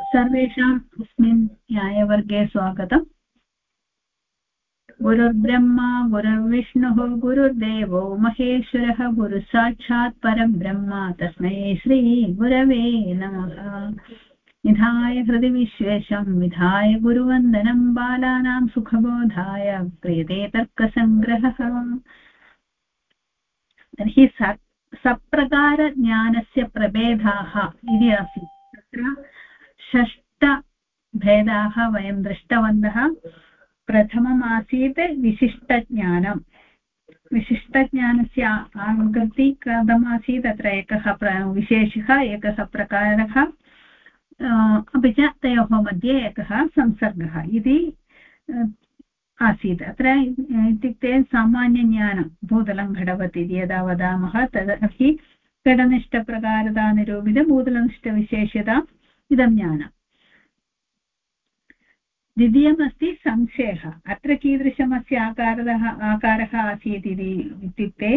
सर्वेषाम् अस्मिन् न्यायवर्गे स्वागतम्। गुरुर्ब्रह्मा गुरुर्विष्णुः गुरुर्देवो महेश्वरः गुरुसाक्षात् परब्रह्म तस्मै श्रीगुरवे नमः। निधाय हृदि विश्वेशं विधाय गुरुवन्दनं बालानां सुखबोधाय क्रियते तर्कसङ्ग्रहः। तर्हि सप्रकारज्ञानस्य प्रभेदाः इति आसीत्। तत्र षष्टभेदाः वयं दृष्टवन्तः। प्रथमम् आसीत् विशिष्टज्ञानं। विशिष्टज्ञानस्य आकृति कथमासीत्? तत्र एकः विशेषः, एकः प्रकारः, अपि च तयोः मध्ये एकः संसर्गः इति आसीत्। अत्र इत्युक्ते सामान्यज्ञानं भूतलं घटवत् इति यदा वदामः तर्हि घटनिष्ठप्रकारतानिरूपित भूतलनिष्ठविशेष्यता इदं ज्ञानम्। द्वितीयमस्ति संशयः। अत्र कीदृशमस्य आकारः आसीत् इत्युक्ते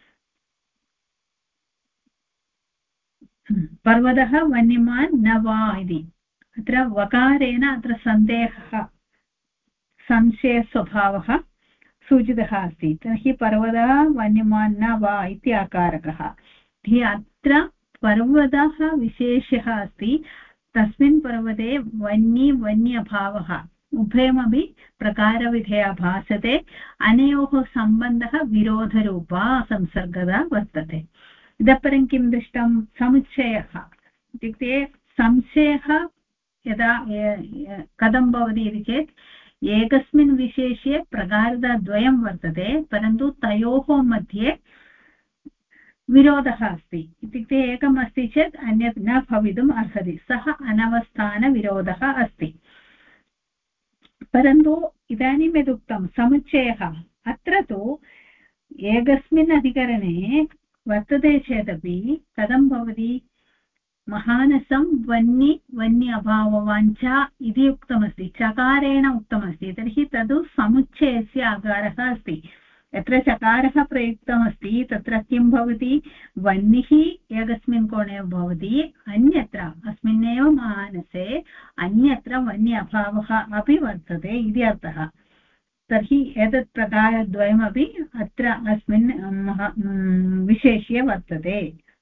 पर्वतः वन्यमान् न वा इति। अत्र वकारेण अत्र सन्देहः, संशयस्वभावः सूचितः अस्ति। तर्हि पर्वतः वन्यमान् न वा इति आकारकः। अत्र पर्वतः विशेषः अस्ति। तस्मिन् पर्वते वन्यभावः उभयमपि प्रकारविधया भासते। अनयोः सम्बन्धः विरोधरूपा संसर्गता वर्तते। इतः परं किं दृष्टं? समुच्चयः इत्युक्ते संशयः यदा कथं भवति इति चेत् एकस्मिन् विशेष्ये प्रकारद्वयं वर्तते, परन्तु तयोः मध्ये विरोधः अस्ति। इत्युक्ते एकम् अस्ति चेत् अन्यत् न भवितुम् अर्हति, सः अनवस्थानविरोधः अस्ति। परन्तु इदानीं यदुक्तं समुच्चयः, अत्र तु एकस्मिन् अधिकरणे वर्तते चेदपि कथं भवति? महानसं वन्य अभाववाञ्च इति उक्तमस्ति, चकारेण उक्तमस्ति। तर्हि तद् समुच्चयस्य आकारः अस्ति। यत्र चकारः प्रयुक्तमस्ति तत्र किं भवति? वह्निः एकस्मिन् कोणे भवति, अन्यत्र अस्मिन्नेव मानसे अन्यत्र वन्य अभावः अपि वर्तते इति अर्थः। तर्हि एतत् प्रकारद्वयमपि अत्र अस्मिन् विशेष्ये वर्तते।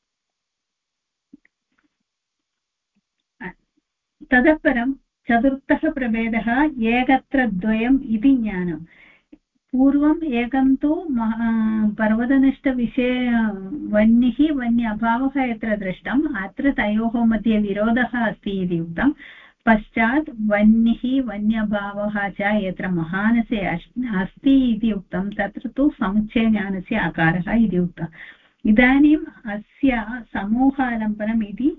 ततः परं चतुर्थः प्रभेदः एकत्र द्वयम् इति ज्ञानं। पूर्वम् एकं तु वह्निः वन्य अभावः यत्र दृष्टम्, अत्र तयोः मध्ये विरोधः अस्ति इति उक्तं। पश्चात् वह्निः वन्यभावः च यत्र महानसे अस्ति इति उक्तं, तत्र तु समुच्चयज्ञानस्य आकारः इति उक्तम्। इदानीम् अस्य समूहालम्बनम् इति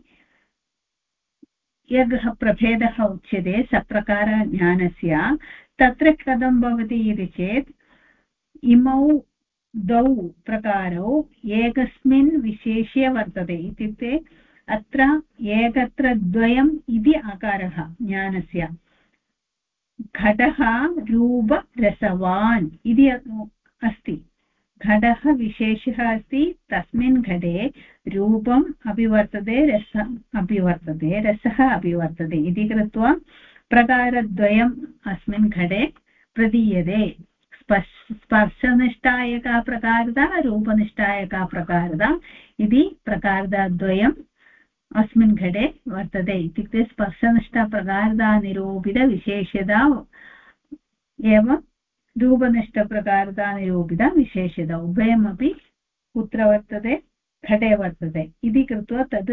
एकः प्रभेदः उच्यते सप्रकारज्ञानस्य। तत्र कथं भवति इति चेत् इमौ द्वौ प्रकारौ एकस्मिन् विशेष्ये वर्तते। इत्युक्ते अत्र एकत्र द्वयम् इति आकारः ज्ञानस्य। घटः रूपरसवान् इति अस्ति। घटः विशेषः अस्ति, तस्मिन् घटे रूपम् अपि वर्तते, रसम् अपि वर्तते, रसः अपि वर्तते इति कृत्वा प्रकारद्वयम् अस्मिन् घटे प्रदीयते। स्पर्शनिष्ठा एका प्रकारता, रूपनिष्ठा एका प्रकारता इति प्रकारद्वयम् अस्मिन् घटे वर्तते। इत्युक्ते स्पर्शनिष्ठा प्रकारता निरूपितविशेष्यता एवं रूपनिष्ठप्रकारतानिरूपिता विशेष्यता उभयमपि कुत्र वर्तते? घटे वर्तते इति कृत्वा तद्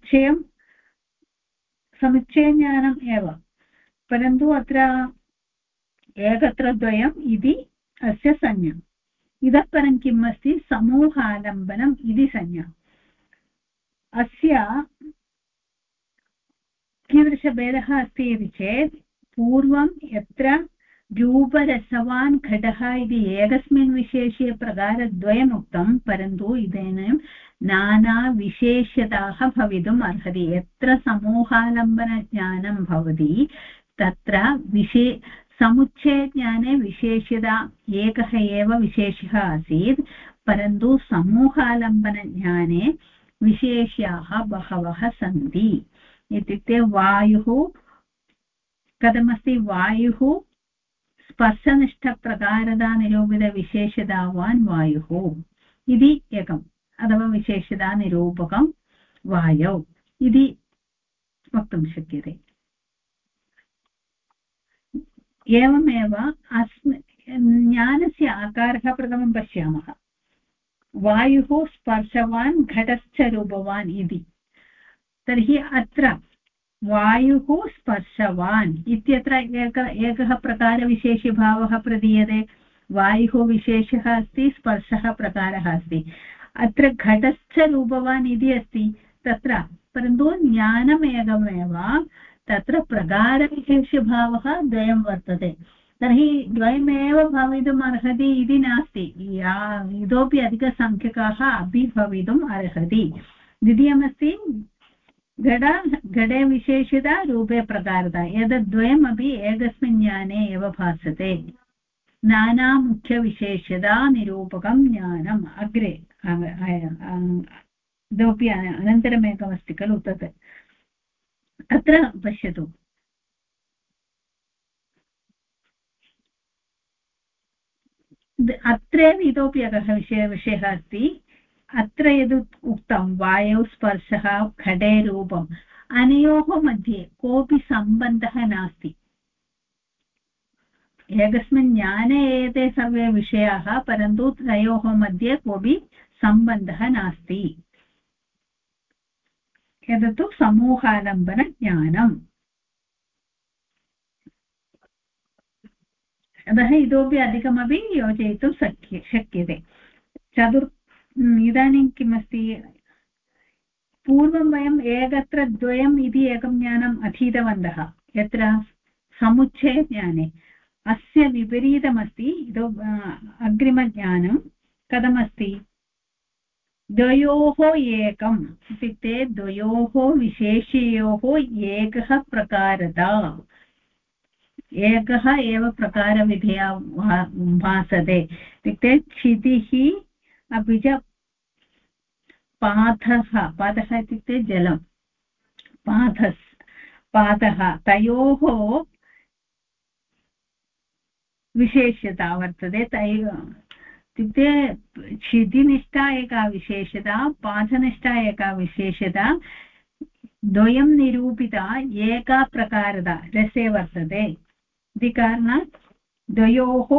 समुच्चयज्ञानम् एव। परन्तु अत्र एकत्र द्वयम् इति अस्य संज्ञा। इतः परं किम् अस्ति? समूहालम्बनम् इति संज्ञा। अस्य कीदृशभेदः अस्ति इति चेत् पूर्वं यत्र रूपरसवान् घटः इति एकस्मिन् विशेष्ये प्रकारद्वयम् उक्तं, परन्तु इदानीं नानाविशेष्यताः भवितुम् अर्हति। यत्र समूहालम्बनज्ञानं भवति तत्र समुच्चयज्ञाने विशेष्यता एकः एव विशेषः आसीत्, परन्तु समूहालम्बनज्ञाने विशेष्याः बहवः सन्ति। इत्युक्ते वायुः कथमस्ति वायुः स्पर्शनिष्ठप्रकारदानिरूपितविशेषतावान् वायुः इति एकम् अथवा विशेषतानिरूपकं वायौ इति वक्तुं शक्यते एवमेव ज्ञानस्य आकारः प्रथमं पश्यामः वायुः स्पर्शवान् घटश्च रूपवान् इति तर्हि अत्र वायुः स्पर्शवान् इत्यत्र एकः प्रकारविशेषभावः प्रदीयते वायुः विशेषः अस्ति स्पर्शः प्रकारः अस्ति अत्र घटश्च रूपवान् इति अस्ति तत्र परन्तु ज्ञानमेकमेव तत्र प्रकारविशेषभावः द्वयं वर्तते तर्हि द्वयमेव भवितुम् अर्हति इति नास्ति इतोपि अधिकसङ्ख्यकाः अपि भवितुम् अर्हति द्वितीयमस्ति घटे विशेषता रूपे प्रकारता एतद्द्वयमपि एकस्मिन् ज्ञाने एव भासते नानामुख्यविशेषता निरूपकं ज्ञानम् अग्रे इतोपि अनन्तरमेकमस्ति खलु तत् अत्र पश्यतु अत्रैव इतोपि एकः विषयः अस्ति अत्र यद् उक्तं वायौ स्पर्शः घटे रूपम् अनयोः मध्ये कोऽपि सम्बन्धः नास्ति एकस्मिन् ज्ञाने एते सर्वे विषयाः परन्तु तयोः मध्ये कोऽपि सम्बन्धः नास्ति एतत्तु समूहालम्बनज्ञानम् अतः इतोपि अधिकमपि योजयितुं शक्यते इदानीं किमस्ति पूर्वं वयम् एकत्र द्वयम् इति एकं ज्ञानम् अधीतवन्तः यत्र समुच्चयज्ञाने अस्य विपरीतमस्ति अग्रिमज्ञानं कथमस्ति द्वयोः एकम् इत्युक्ते द्वयोः विशेषयोः एकः प्रकारता एकः एव प्रकारविधेया भासते इत्युक्ते क्षितिः अपि च पादः इत्युक्ते जलं पादः तयोः विशेषता वर्तते इत्युक्ते क्षितिनिष्ठा एका विशेषता पादनिष्ठा एका विशेषता द्वयं निरूपिता एका प्रकारता रसे वर्तते इति कारणात् द्वयोः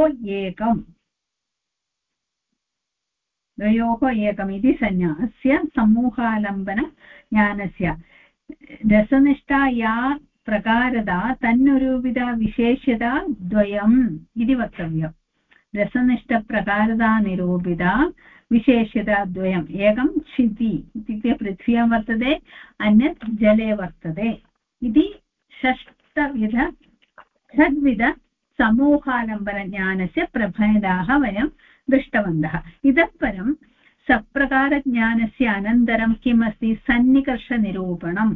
एकम् इति संज्ञा अस्य समूहालम्बनज्ञानस्य रसनिष्ठा या प्रकारता तन्निरूपिता विशेषता द्वयम् इति वक्तव्यम् रसनिष्ठप्रकारता निरूपिता विशेषता द्वयम् एकं क्षिति इत्युक्ते पृथ्व्यां वर्तते अन्यत् जले वर्तते इति षड्विध समूहालम्बनज्ञानस्य प्रभेदाः वयं दृष्टवन्तः इतः परं सप्रकारज्ञानस्य अनन्तरं किम् अस्ति सन्निकर्षनिरूपणम्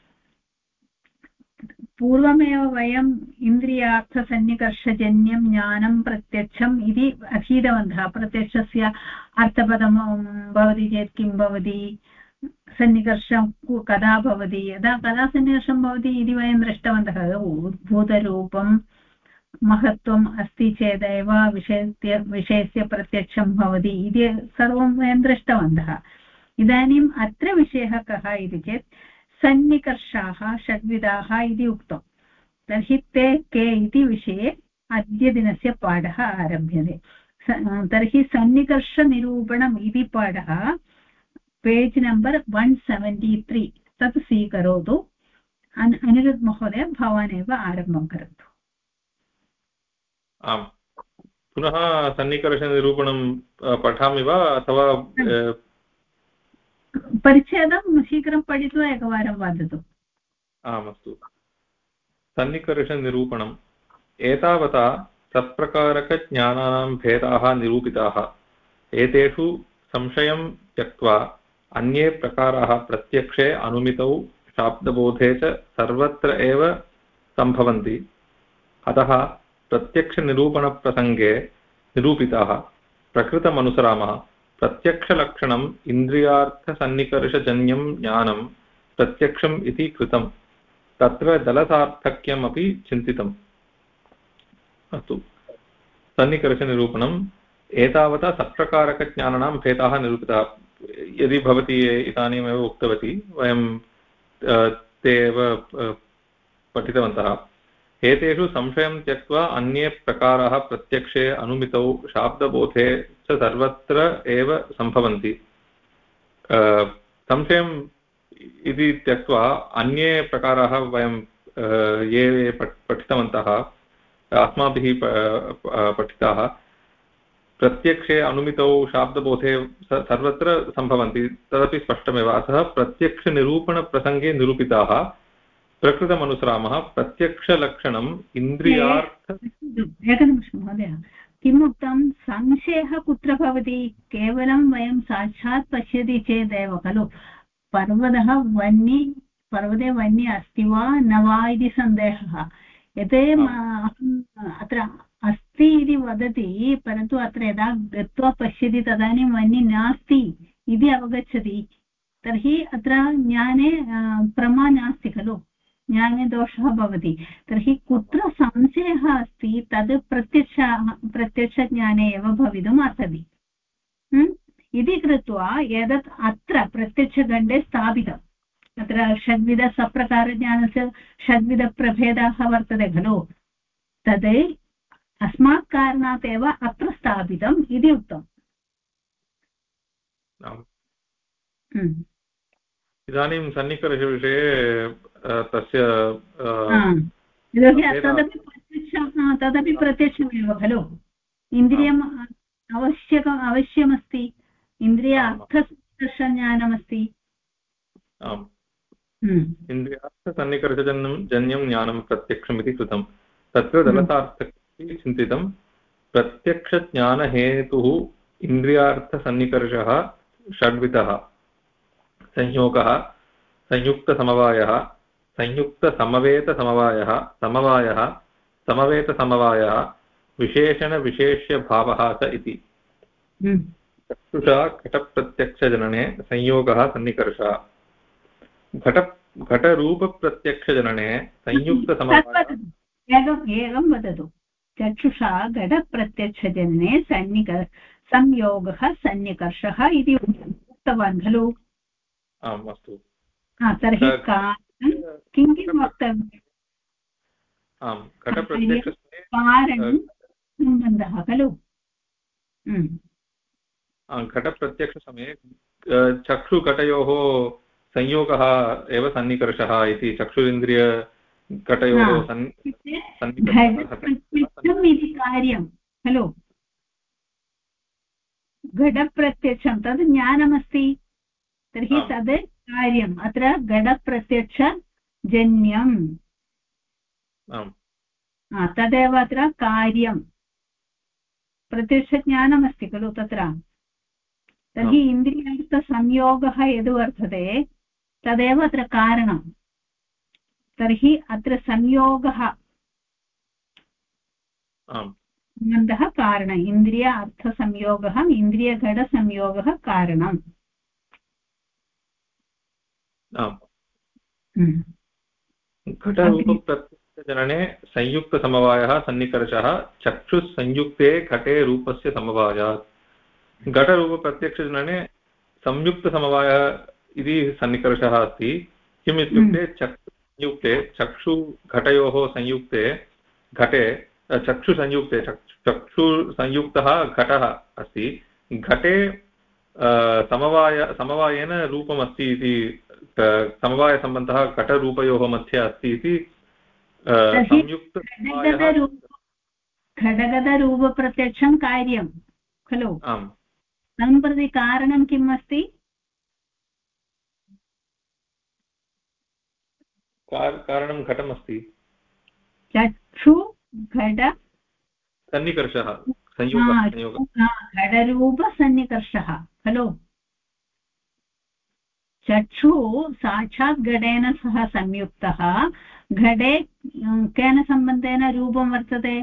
पूर्वमेव वयम् इन्द्रियार्थसन्निकर्षजन्यं ज्ञानं प्रत्यक्षम् इति अधीतवन्तः प्रत्यक्षस्य अर्थपदं भवति चेत् किं भवति सन्निकर्षं कदा भवति कदा सन्निकर्षं भवति इति वयं दृष्टवन्तः उद्भूतरूपं महत्त्वम् अस्ति चेदेव विषयस्य प्रत्यक्षं भवति इति सर्वं वयं दृष्टवन्तः इदानीम् अत्र विषयः कः इति चेत् सन्निकर्षाः षड्विधाः इति उक्तं तर्हि ते के इति विषये अद्य दिनस्य पाठः आरभ्यते तर्हि सन्निकर्षनिरूपणम् इति पाठः पेज् नम्बर् 173 तत् स्वीकरोतु अनिरुद्ध महोदय भवान् एव आरम्भं करोतु आम् पुनः सन्निकर्षनिरूपणं पठामि वा अथवा परिच्छेदं शीघ्रं पठित्वा एकवारं वदतु आम् अस्तु सन्निकर्षनिरूपणम् एतावता सप्रकारकज्ञानानां भेदाः निरूपिताः एतेषु संशयं त्यक्त्वा अन्ये प्रकाराः प्रत्यक्षे अनुमितौ शाब्दबोधे च सर्वत्र एव सम्भवन्ति अतः प्रत्यक्षनिरूपणप्रसङ्गे निरूपिताः प्रकृतमनुसरामः प्रत्यक्षलक्षणम् इन्द्रियार्थसन्निकर्षजन्यं ज्ञानं प्रत्यक्षम् इति कृतम् तत्र दलसार्थक्यमपि चिन्तितम्। अस्तु, सन्निकर्षनिरूपणम् एतावता सत्प्रकारकज्ञानानां भेदाः निरूपिताः। यदि भवती इदानीमेव उक्तवती, वयं ते एव पठितवन्तः। एतेषु संशयं त्यक्त्वा अन्ये प्रकाराः प्रत्यक्षे अनुमितौ शाब्दबोधे च सर्वत्र एव सम्भवन्ति। संशयम् इति त्यक्त्वा अन्ये प्रकाराः वयं ये पठितवन्तः, अस्माभिः पठिताः, प्रत्यक्षे अनुमितौ शाब्दबोधे सर्वत्र सम्भवन्ति, तदपि स्पष्टमेव। अतः प्रत्यक्षनिरूपणप्रसङ्गे निरूपिताः प्रकृतमनुसरामः। प्रत्यक्षलक्षणम् इन्द्रियार्थ। एकनिमिषं महोदय, किमुक्तं? संशयः कुत्र भवति? केवलं वयं साक्षात् पश्यति चेदेव खलु। पर्वते वह्नि अस्ति वा न वा इति सन्देहः। यत् अहम् अत्र अस्ति इति वदति, परन्तु अत्र यदा गत्वा पश्यति तदानीं वह्नि नास्ति इति अवगच्छति, तर्हि अत्र ज्ञाने प्रमा नास्ति खलु, ज्ञाने दोषः भवति। तर्हि कुत्र संशयः अस्ति तद् प्रत्यक्षज्ञाने एव भवितुम् अर्हति इति कृत्वा एतत् अत्र प्रत्यक्षखण्डे स्थापितम्। अत्र षड्विधसप्रकारज्ञानस्य षड्विधप्रभेदाः वर्तते खलु, तद् अस्मात् कारणात् एव अत्र स्थापितम् इति उक्तम्। इदानीं सन्निकर्षविषये तस्य तदपि प्रत्यक्षमेव खलु। इन्द्रियम् अवश्यमस्ति, इन्द्रिय अर्थसन्निकर्षज्ञानमस्ति। इन्द्रियार्थसन्निकर्षजन्यं ज्ञानं प्रत्यक्षमिति कृतं। तत्र दलसार्थक्यं चिन्तितं। प्रत्यक्षज्ञानहेतुः इन्द्रियार्थसन्निकर्षः षड्विधः: संयोगः, संयुक्तसमवायः, संयुक्तसमवेतसमवायः, समवेतसमवायः, विशेषणविशेष्यभावः च इति। चक्षुषा घटप्रत्यक्षजनने संयोगः सन्निकर्षः। घटरूपप्रत्यक्षजनने संयुक्तसमवायः। एवं वदतु। चक्षुषा घटप्रत्यक्षजनने संयोगः सन्निकर्षः इति उक्तवान् खलु। आम्, अस्तु। तर्हि किं वक्तव्यम्? आम्, घटप्रत्यक्षस्य कारणं सम्बन्धः खलु। घटप्रत्यक्षसमये चक्षुघटयोः संयोगः एव सन्निकर्षः इति। चक्षुरिन्द्रियघटयोः इति कार्यं खलु। घटप्रत्यक्षं तद् ज्ञानमस्ति, तर्हि तद् कार्यम्। अत्र घटप्रत्यक्षजन्यम्, तदेव अत्र कार्यं। प्रत्यक्षज्ञानमस्ति खलु तत्र। तर्हि इन्द्रियार्थसंयोगः यद् वर्तते तदेव अत्र कारणं। तर्हि अत्र संयोगः सम्बन्धः कारणम्। इन्द्रिय अर्थसंयोगः, इन्द्रियघटसंयोगः कारणम्। घटरूपप्रत्यक्षजनने संयुक्तसमवायः सन्निकर्षः चक्षुस्संयुक्ते घटे रूपस्य समवायात्। घटरूपप्रत्यक्षजनने संयुक्तसमवायः इति सन्निकर्षः अस्ति। किम् इत्युक्ते चक्षुसंयुक्ते, चक्षुघटयोः संयुक्ते घटे, चक्षुसंयुक्तः घटः अस्ति। घटे समवायेन रूपमस्ति इति, समवायसम्बन्धः घटरूपयोः मध्ये अस्ति इति घटगतरूपप्रत्यक्षं कार्यं खलु। तं प्रति कारणं किम् अस्ति? कारणं घटमस्ति। चक्षुघट सन्निकर्षः, घटरूपसन्निकर्षः खलु। चक्षुः साक्षात् घटेन सह संयुक्तः। घटे केन सम्बन्धेन रूपं वर्तते?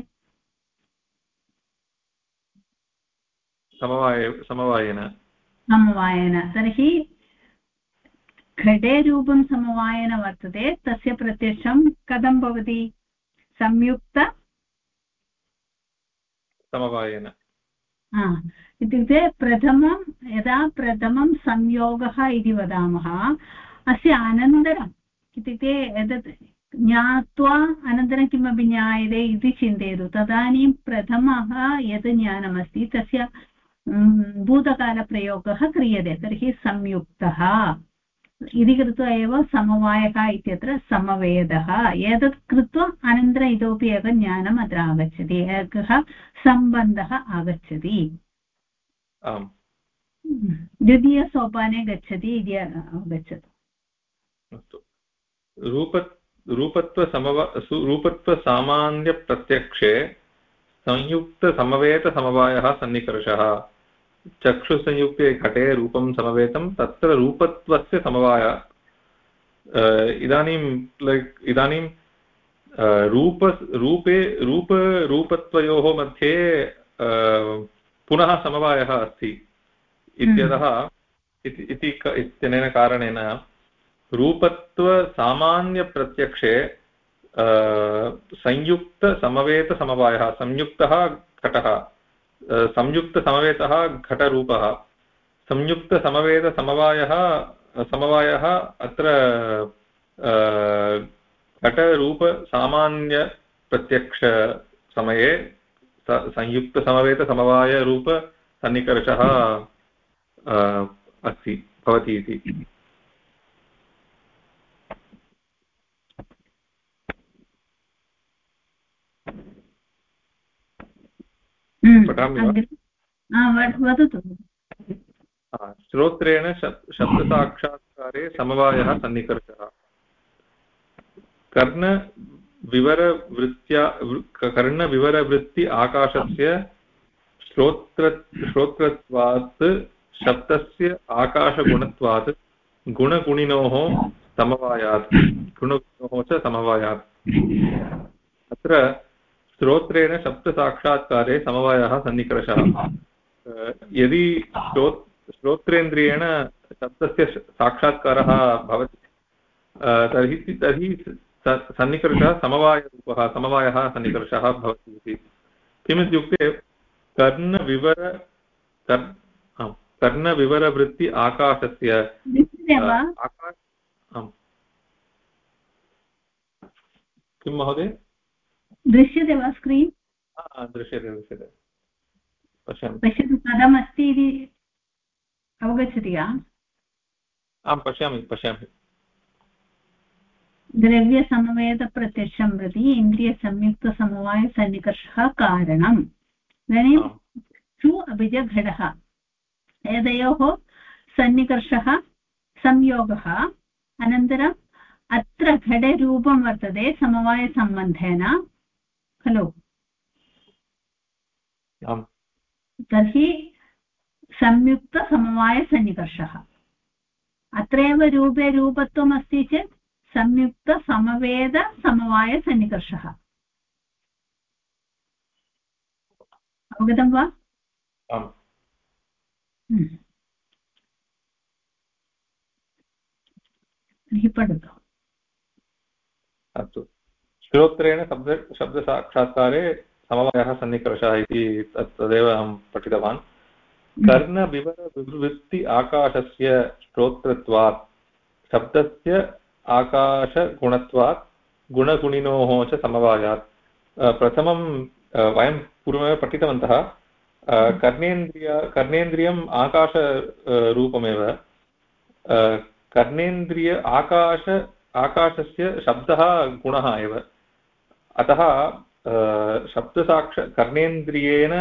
समवायेन। तर्हि घटे रूपं समवायेन वर्तते तस्य प्रत्यक्षं कथं भवति संयुक्त समवायेन इत्युक्ते प्रथमं यदा प्रथमं संयोगः इति वदामः अस्य अनन्तरम् इत्युक्ते एतत् ज्ञात्वा अनन्तरं किमपि ज्ञायते इति चिन्तयतु तदानीं प्रथमः यत् ज्ञानमस्ति तस्य भूतकालप्रयोगः क्रियते तर्हि संयुक्तः इति कृत्वा एव समवायः इत्यत्र समवेदः एतत् कृत्वा अनन्तरम् इतोपि एकं ज्ञानम् अत्र आगच्छति एकः सम्बन्धः आगच्छति आम् द्वितीयसोपाने गच्छति इति अवगच्छतु अस्तु रूपत्वसामान्यप्रत्यक्षे संयुक्तसमवेतसमवायः सन्निकर्षः चक्षुसंयुक्ते घटे रूपं समवेतं तत्र रूपत्वस्य समवाय इदानीं रूपत्वयोः मध्ये पुनः समवायः अस्ति इत्यतः इत्यनेन कारणेन रूपत्वसामान्यप्रत्यक्षे संयुक्तसमवेतसमवायः संयुक्तः घटः संयुक्तसमवेतः घटरूपः समवायः अत्र घटरूपसामान्यप्रत्यक्षसमये संयुक्तसमवेतसमवायरूपसन्निकर्षः अस्ति भवति इति पठामि वा वदतु श्रोत्रेण शब्दसाक्षात्कारे समवायः सन्निकर्षः कर्णविवरवृत्ति आकाशस्य श्रोत्रत्वात् शब्दस्य आकाशगुणत्वात् गुणगुणिनोः समवायात् गुणगुणिनोः च समवायात् अत्र श्रोत्रेण शब्दसाक्षात्कारे समवायः सन्निकर्षः यदि श्रोत्रेन्द्रियेण शब्दस्य साक्षात्कारः भवति तर्हि सन्निकर्षः समवायः सन्निकर्षः भवति इति किमित्युक्ते कर्णविवरवृत्ति आकाशस्य किं महोदय दृश्यते वा स्क्रीन् दृश्यते पश्यतु कथमस्ति इति अवगच्छति वा आं पश्यामि द्रव्यसमवेतप्रत्यक्षं प्रति इन्द्रियसंयुक्तसमवायसन्निकर्षः कारणम् इदानीं चक्षु अपि च घटः एतयोः सन्निकर्षः संयोगः अनन्तरम् अत्र घटे रूपं वर्तते समवायसम्बन्धेन खलु तर्हि संयुक्तसमवायसन्निकर्षः अत्रैव रूपे रूपत्वम् अस्ति चेत् संयुक्तसमवेदसमवायसन्निकर्षः अवगतं वा तर्हि पठतु अस्तु श्रोत्रेण शब्दसाक्षात्कारे समवायः सन्निकर्षः इति तदेव अहं पठितवान् कर्णविवरवृत्ति आकाशस्य श्रोत्रत्वात् शब्दस्य आकाशगुणत्वात् गुणगुणिनोः च समवायात् प्रथमं वयं पूर्वमेव पठितवन्तः कर्णेन्द्रियम् आकाशरूपमेव कर्णेन्द्रिय आकाशस्य शब्दः गुणः एव अतः कर्णेन्द्रियेण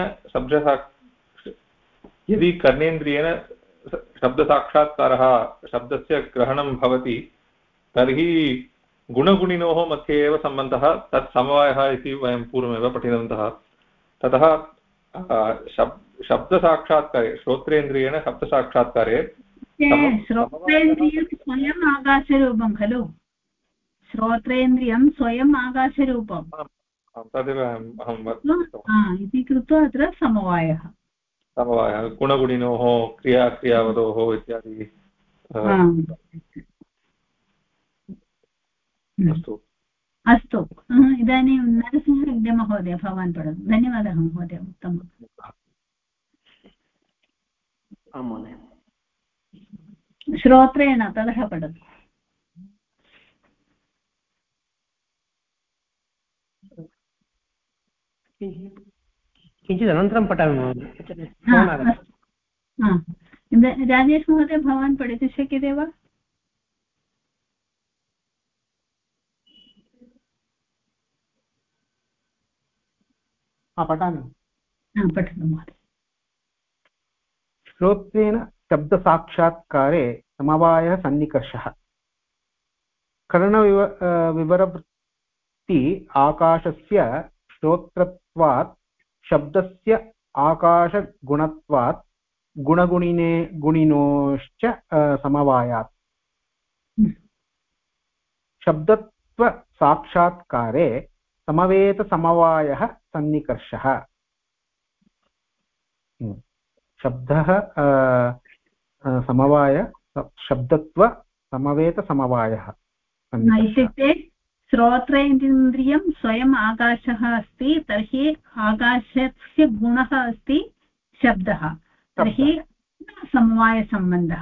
यदि कर्णेन्द्रियेण शब्दसाक्षात्कारः शब्दस्य ग्रहणं भवति तर्हि गुणगुणिनोः मध्ये एव सम्बन्धः तत् समवायः इति वयं पूर्वमेव पठितवन्तः ततः शब्दसाक्षात्कारे श्रोत्रेन्द्रियेण शब्दसाक्षात्कारे श्रोत्रेन्द्रियं स्वयम् आकाशरूपं खलु श्रोत्रेन्द्रियं स्वयम् आकाशरूपं तदेव अहं इति कृत्वा अत्र समवायः गुणगुणिनोः क्रियावधोः इत्यादि अस्तु अस्तु इदानीं नरसिंहरेड्डी महोदय भवान् पठतु धन्यवादः महोदय उत्तमम् आं महोदय श्रोत्रेण ततः पठतु किञ्चित् अनन्तरं पठामि महोदय राजेश महोदय भवान् पठितुं शक्यते वा पठामि पठतु महोदय श्रोत्रेण शब्दसाक्षात्कारे समवायः सन्निकर्षः विवरवृत्ति आकाशस्य श्रोत्रत्वात् शब्दस्य आकाशगुणत्वात् गुणिनोश्च समवायात् शब्दत्वसाक्षात्कारे समवेतसमवायः सन्निकर्षः शब्दः समवाय शब्दत्व समवेतसमवायः इत्युक्ते श्रोत्रेन्द्रियं स्वयम् आकाशः अस्ति तर्हि आकाशस्य गुणः अस्ति शब्दः तर्हि समवायसम्बन्धः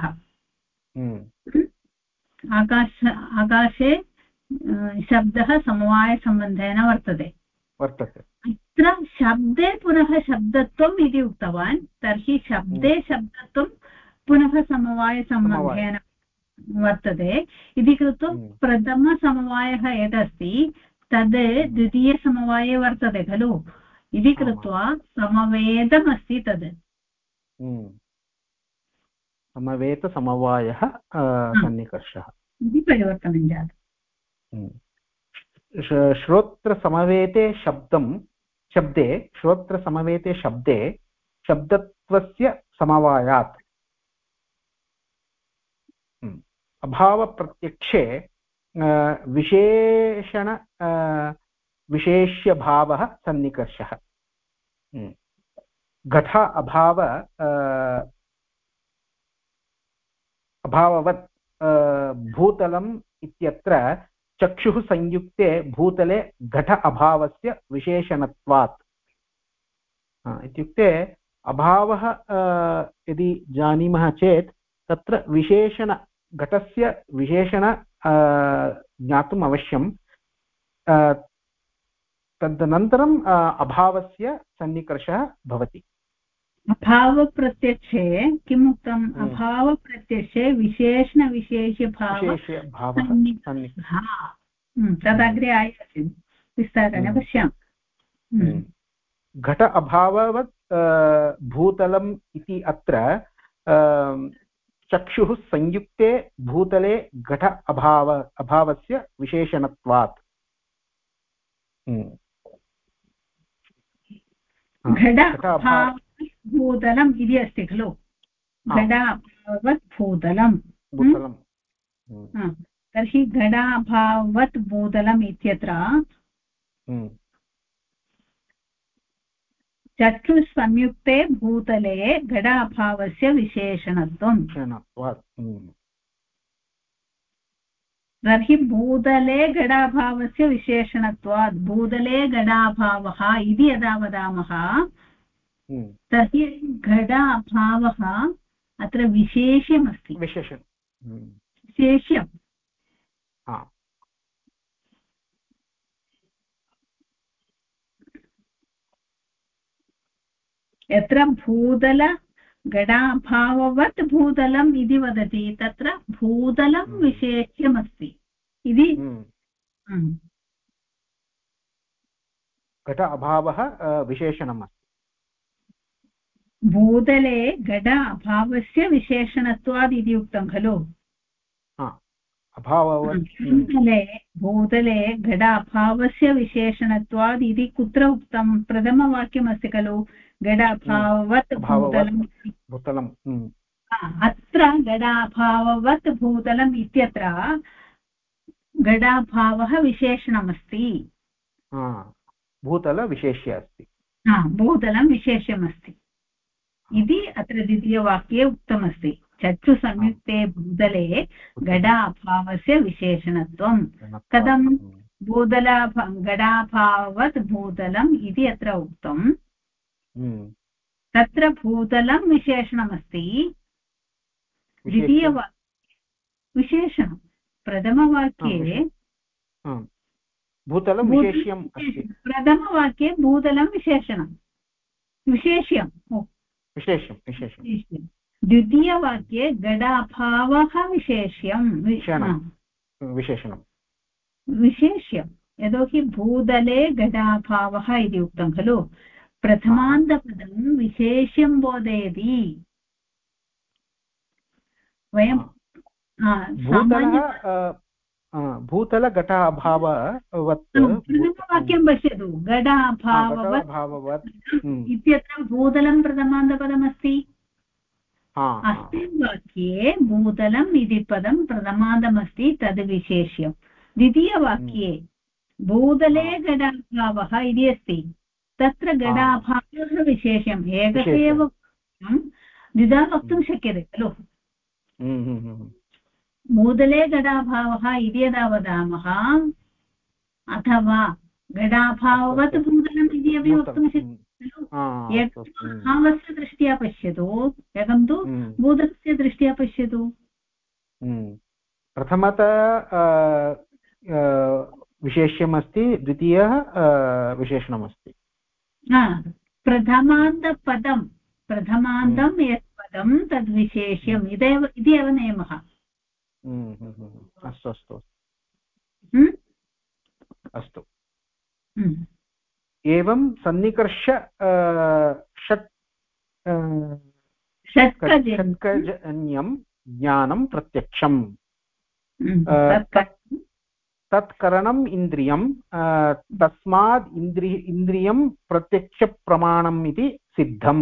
आकाशे शब्दः समवायसम्बन्धेन वर्तते अत्र शब्दे पुनः शब्दत्वम् इति उक्तवान् तर्हि शब्दे शब्दत्वं पुनः समवायसम्बन्धेन वर्तते इति कृत्वा प्रथमसमवायः यदस्ति तद् द्वितीयसमवाये वर्तते खलु इति कृत्वा समवेतमस्ति तद् समवेतसमवायः सन्निकर्षः इति परिवर्तनं जातम् श्रोत्रसमवेते शब्दे श्रोत्रसमवेते शब्दे शब्दत्वस्य समवायात् अभावप्रत्यक्षे विशेष्यभावः सन्निकर्षः घट अभाववत् भूतलम् इत्यत्र चक्षुः संयुक्ते भूतले घट अभावस्य विशेषणत्वात् इत्युक्ते अभावः यदि जानीमः चेत् तत्र घटस्य विशेषण ज्ञातुम् अवश्यं तदनन्तरम् अभावस्य सन्निकर्षः भवति अभावप्रत्यक्षे किम् उक्तम् अभावप्रत्यक्षे विशेषणविशेष्यभावः तदग्रे आयाति विस्तारेण पश्यामः घट अभाववत् भूतलम् इति अत्र चक्षुः संयुक्ते भूतले घट अभावस्य विशेषणत्वात् भूतलम् इति अस्ति खलु घटाभावत् भूतलम् तर्हि घटाभावत् भूतलम् इत्यत्र चक्षुसंयुक्ते भूतले घटाभावस्य विशेषणत्वम् तर्हि भूतले घटाभावस्य विशेषणत्वात् भूतले घटाभावः इति यदा वदामः तर्हि घटाभावः अत्र विशेष्यमस्ति विशेष्यम् यत्र भूतल घटाभाववत् भूतलम् इति वदति तत्र भूतलं विशेष्यमस्ति इति घट अभावः विशेषणम् अस्ति भूतले घट अभावस्य विशेषणत्वात् इति उक्तं खलु भूतले घट अभावस्य विशेषणत्वात् इति कुत्र उक्तं प्रथमवाक्यमस्ति खलु घटाभाववत् भूतलम् अत्र घटाभाववत् भूतलम् इत्यत्र घटाभावः विशेषणमस्ति भूतलविशेष्य अस्ति भूतलं विशेष्यमस्ति इति अत्र द्वितीयवाक्ये उक्तमस्ति चक्षु संयुक्ते भूतले घटाभावस्य विशेषणत्वं कथं घटाभाववत् भूतलम् इति अत्र उक्तम् तत्र भूतलं विशेषणमस्ति द्वितीयवाक्ये विशेषणं प्रथमवाक्ये भूतलं विशेष्यम् अस्ति प्रथमवाक्ये भूतलं विशेषणं विशेष्यं द्वितीयवाक्ये घटाभावः विशेष्यं यतोहि भूतले घटाभावः इति उक्तं खलु प्रथमान्तपदं विशेष्यं बोधयति वयं भूतलघटाभाववत् प्रथमवाक्यं पश्यतु घटाभाववत् इत्यत्र भूतलं प्रथमान्तपदमस्ति अस्मिन् वाक्ये भूतलम् इति पदं प्रथमान्तमस्ति तद् विशेष्यं द्वितीयवाक्ये भूतले घटाभावः इति अस्ति तत्र घटाभावः विशेष्यम् एकः एव द्विधा वक्तुं शक्यते खलु भूतले घटाभावः इति यदा वदामः अथवा घटाभाववत् भूतलम् इति अपि वक्तुं शक्यते खलु एकं भावस्य दृष्ट्या पश्यतु एकं तु भूतलस्य दृष्ट्या पश्यतु प्रथमतः विशेष्यमस्ति द्वितीयः विशेषणमस्ति प्रथमान्तं यत् पदं तद् विशेष्यम् इति एव नियमः अस्तु अस्तु अस्तु एवं सन्निकर्ष षट्कजन्यं ज्ञानं प्रत्यक्षम् तत्करणम् इन्द्रियं तस्माद् इन्द्रियं प्रत्यक्षप्रमाणम् इति सिद्धम्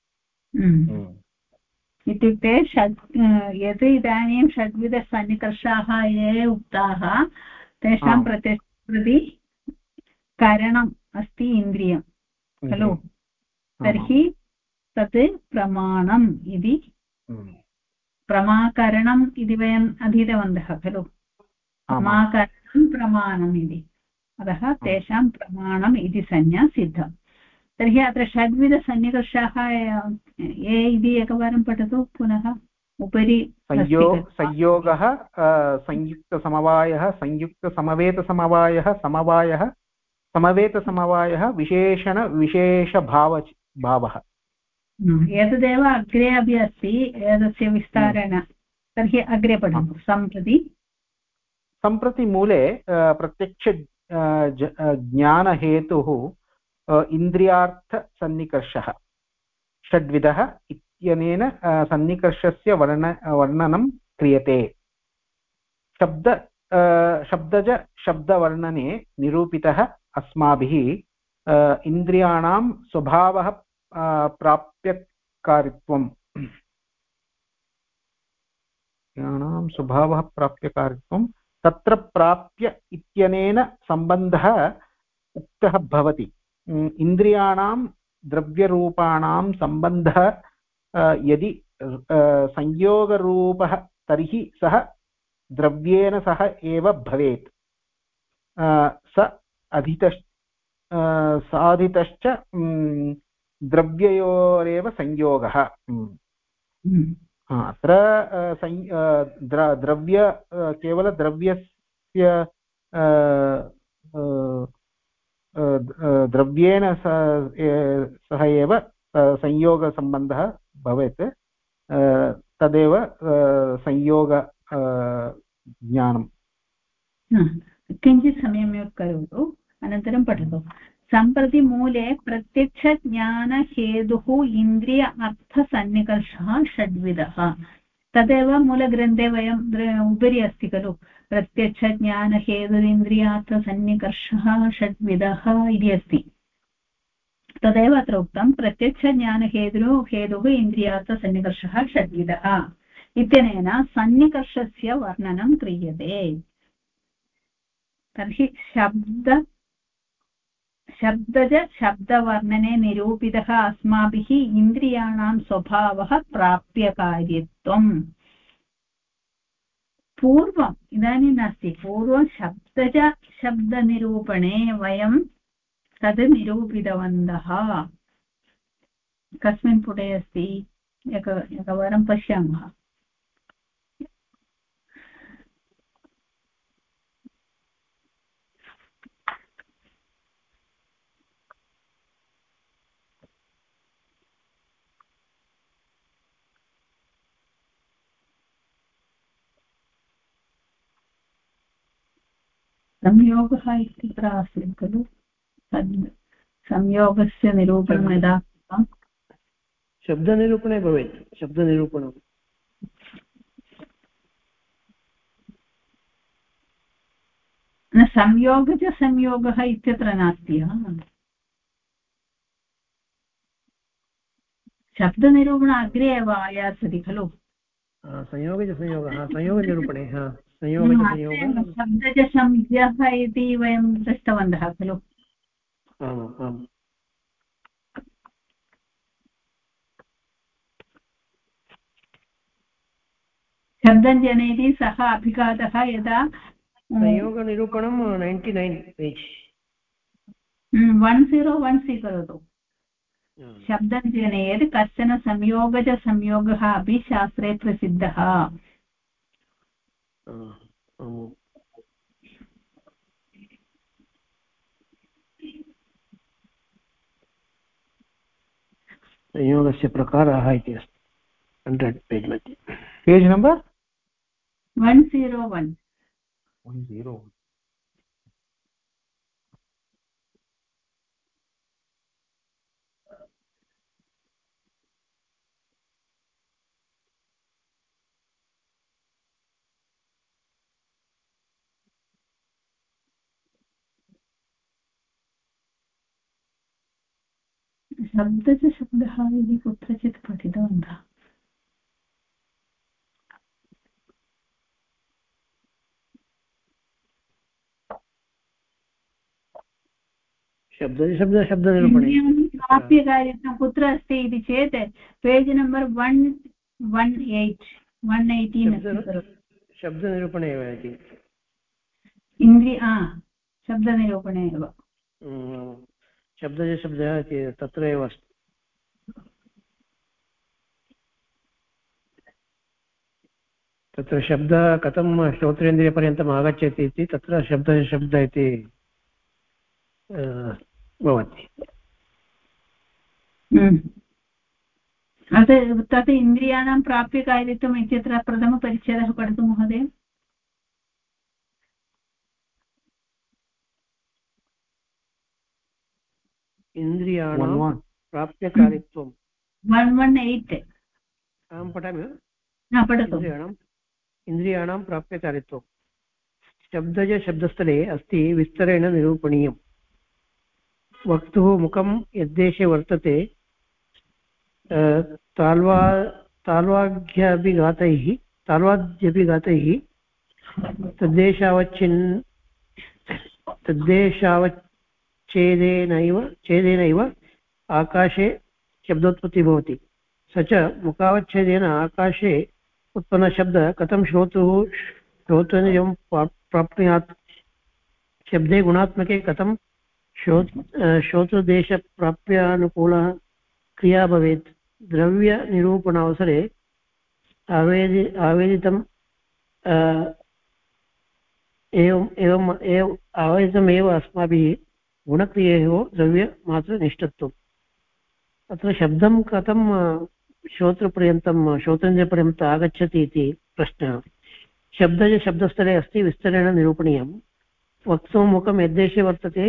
इत्युक्ते यत् इदानीं षड्विधसन्निकर्षाः ये उक्ताः तेषां प्रति कारणम् अस्ति इन्द्रियं खलु तर्हि तत् प्रमाणम् इति प्रमाकरणम् इति वयम् अधीतवन्तः खलु प्रमाकरणं प्रमाणम् इति अतः तेषां प्रमाणम् इति संज्ञा सिद्धम् तर्हि अत्र षड्विधसन्निकर्षाः ये इति एकवारं पठतु पुनः उपरि संयोगः संयुक्तसमवायः संयुक्तसमवेतसमवायः समवेतसमवायः विशेषभावः एतदेव अग्रे अपि अस्ति एतस्य विस्तारेण तर्हि अग्रे पठतु सम्प्रति मूले प्रत्यक्ष ज्ञानहेतुः इन्द्रियार्थसन्निकर्षः षड्विधः इत्यनेन सन्निकर्षस्य वर्णनं क्रियते शब्दवर्णने निरूपितः अस्माभिः इन्द्रियाणां स्वभावः प्राप्यकारित्वं तत्र प्राप्य इत्यनेन सम्बन्धः उक्तः भवति इन्द्रियाणां द्रव्यरूपाणां सम्बन्धः यदि संयोगरूपः तर्हि सः द्रव्येन सह एव भवेत् साधितश्च द्रव्ययोरेव संयोगः अत्र केवलद्रव्यस्य द्रव्येण सह एव संयोगसम्बन्धः भवेत् तदेव संयोग ज्ञानम् किञ्चित् समयं करोतु अनन्तरं पठतु सम्प्रति मूले प्रत्यक्षज्ञानहेतुः इन्द्रिय अर्थसन्निकर्षः षड्विधः तदेव मूलग्रन्थे वयं उपरि अस्ति खलु प्रत्यक्षज्ञानहेतुरिन्द्रियार्थसन्निकर्षः षड्विधः इति अस्ति तदेव अत्र उक्तं प्रत्यक्षज्ञानहेतुः इन्द्रियार्थसन्निकर्षः षड्विधः इत्यनेन सन्निकर्षस्य वर्णनं क्रियते तर्हि शब्दज शब्दवर्णने निरूपितः अस्माभिः इन्द्रियाणां स्वभावः प्राप्यकार्यत्वम् पूर्वम् इदानीं नास्ति पूर्वं शब्दज शब्दनिरूपणे वयं तद् निरूपितवन्तः कस्मिन् पुटे अस्ति एकवारं पश्यामः संयोगः इत्यत्र आसीत् खलु संयोगस्य निरूपणं यदा शब्दनिरूपणे भवेत् शब्दनिरूपणं न संयोगज संयोगः इत्यत्र नास्ति शब्दनिरूपण अग्रे एव आयास्यति खलु संयोगः संयोगनिरूपणे संयोगः शब्दज संज्ञः इति वयं दृष्टवन्तः खलु आम् शब्दं जनयति सः अभिघातः यदा संयोगनिरूपणं 99 पेज् 101 स्वीकरोतु शब्दं जनयेत् कश्चन संयोगः अपि शास्त्रे प्रसिद्धः संयोगस्य प्रकारः इति अस्ति 100 पेज् मध्ये पेज् नम्बर् 101 शब्दज शब्दः इति कुत्रचित् पठितवन्तः शब्दनिरूपणे प्राप्यकार्यत्वं कुत्र अस्ति इति चेत् पेज् नम्बर् 118 शब्दनिरूपणे एव इति शब्दनिरूपणे एव शब्दः इति तत्र एव अस्ति तत्र शब्दः कथं श्रोत्रेन्द्रियपर्यन्तम् आगच्छति इति तत्र शब्द इति भवति तत् इन्द्रियाणां प्राप्यकार्यत्वम् इत्यत्र प्रथमपरिच्छेदः पठतु महोदय इन्द्रियाणां प्राप्यकारित्वं 118 अहं पठामि पठतु इन्द्रियाणां प्राप्यकारित्वं शब्दज शब्दस्थले अस्ति विस्तरेण निरूपणीयम् वक्तुः मुखं यद्देशे वर्तते ताल्वाद्यभिघातैः तद्देशावच्छेदेनैव आकाशे शब्दोत्पत्तिः भवति स च मुखावच्छेदेन आकाशे उत्पन्नशब्दः कथं श्रोत्रेन्द्रियं प्राप्नुयात् शब्दे गुणात्मके कथं श्रोत्रदेशप्राप्यानुकूलः क्रिया भवेत् द्रव्यनिरूपणावसरे आवेदितम् आवेदितमेव अस्माभिः गुणक्रिययोः द्रव्यमात्रनिष्ठत्वम् अत्र शब्दं कथं श्रोतेन्द्रियपर्यन्तम् आगच्छति इति प्रश्नः शब्दज शब्दस्थले अस्ति विस्तरेण निरूपणीयं वक्तुं मुखं यद्देशे वर्तते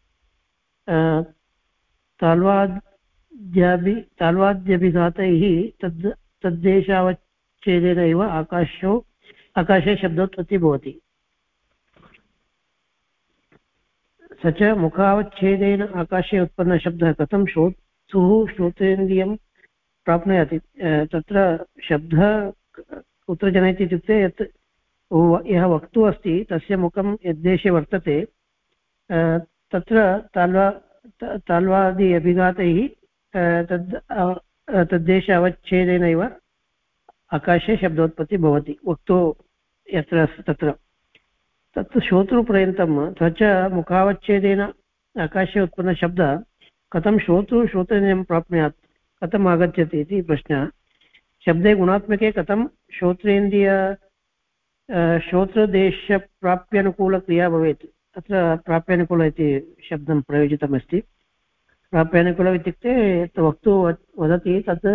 ताल्वाद्यभिघातैः तद्देशावच्छेदेनैव आकाशे शब्दोत्पत्तिः भवति स च मुखावच्छेदेन आकाशे उत्पन्नशब्दः कथं श्रोतेन्द्रियं प्राप्नुयात् तत्र शब्दः कुत्र जनयति इत्युक्ते यत् यः वक्तुः अस्ति तस्य मुखं यद्देशे वर्तते तत्र ताल्वादि अभिघातैः तद्देश अवच्छेदेनैव आकाशे शब्दोत्पत्तिः भवति वक्तु यत्र अस्ति तत्र तत् श्रोतृपर्यन्तं स च मुखावच्छेदेन आकाशे उत्पन्नशब्दः कथं श्रोतृनियमं प्राप्नुयात् कथम् आगच्छति इति प्रश्नः शब्दे गुणात्मके कथं श्रोत्रेन्द्रिय श्रोत्रदेशप्राप्यनुकूलक्रिया भवेत् अत्र प्राप्यानुकूल इति शब्दं प्रयोजितमस्ति प्राप्यानुकूलम् इत्युक्ते यत् वक्तुः वदति तत्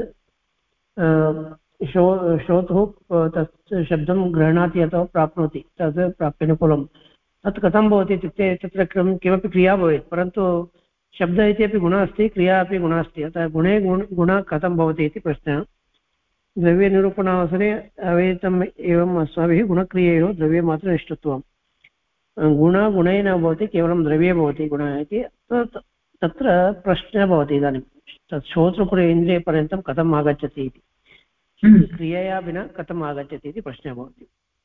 श्रोतुः तत् शब्दं गृह्णाति अथवा प्राप्नोति तत् प्राप्यानुकूलं तत् कथं भवति इत्युक्ते तत्र किमपि क्रिया भवेत् परन्तु शब्दः इति अपि गुणः अस्ति क्रिया अपि गुणः अस्ति अतः गुणे गुणः कथं भवति इति प्रश्नः द्रव्यनिरूपणावसरे अवेदितम् एवम् अस्माभिः गुणक्रिययोः द्रव्यमात्रनिष्ठत्वं गुणे न भवति केवलं द्रव्ये भवति गुणः इति तत्र प्रश्नः भवति इदानीं तत् श्रोतृपुरेन्द्रियपर्यन्तं कथम् आगच्छति इति क्रियया विना कथम् आगच्छति इति प्रश्नः भवति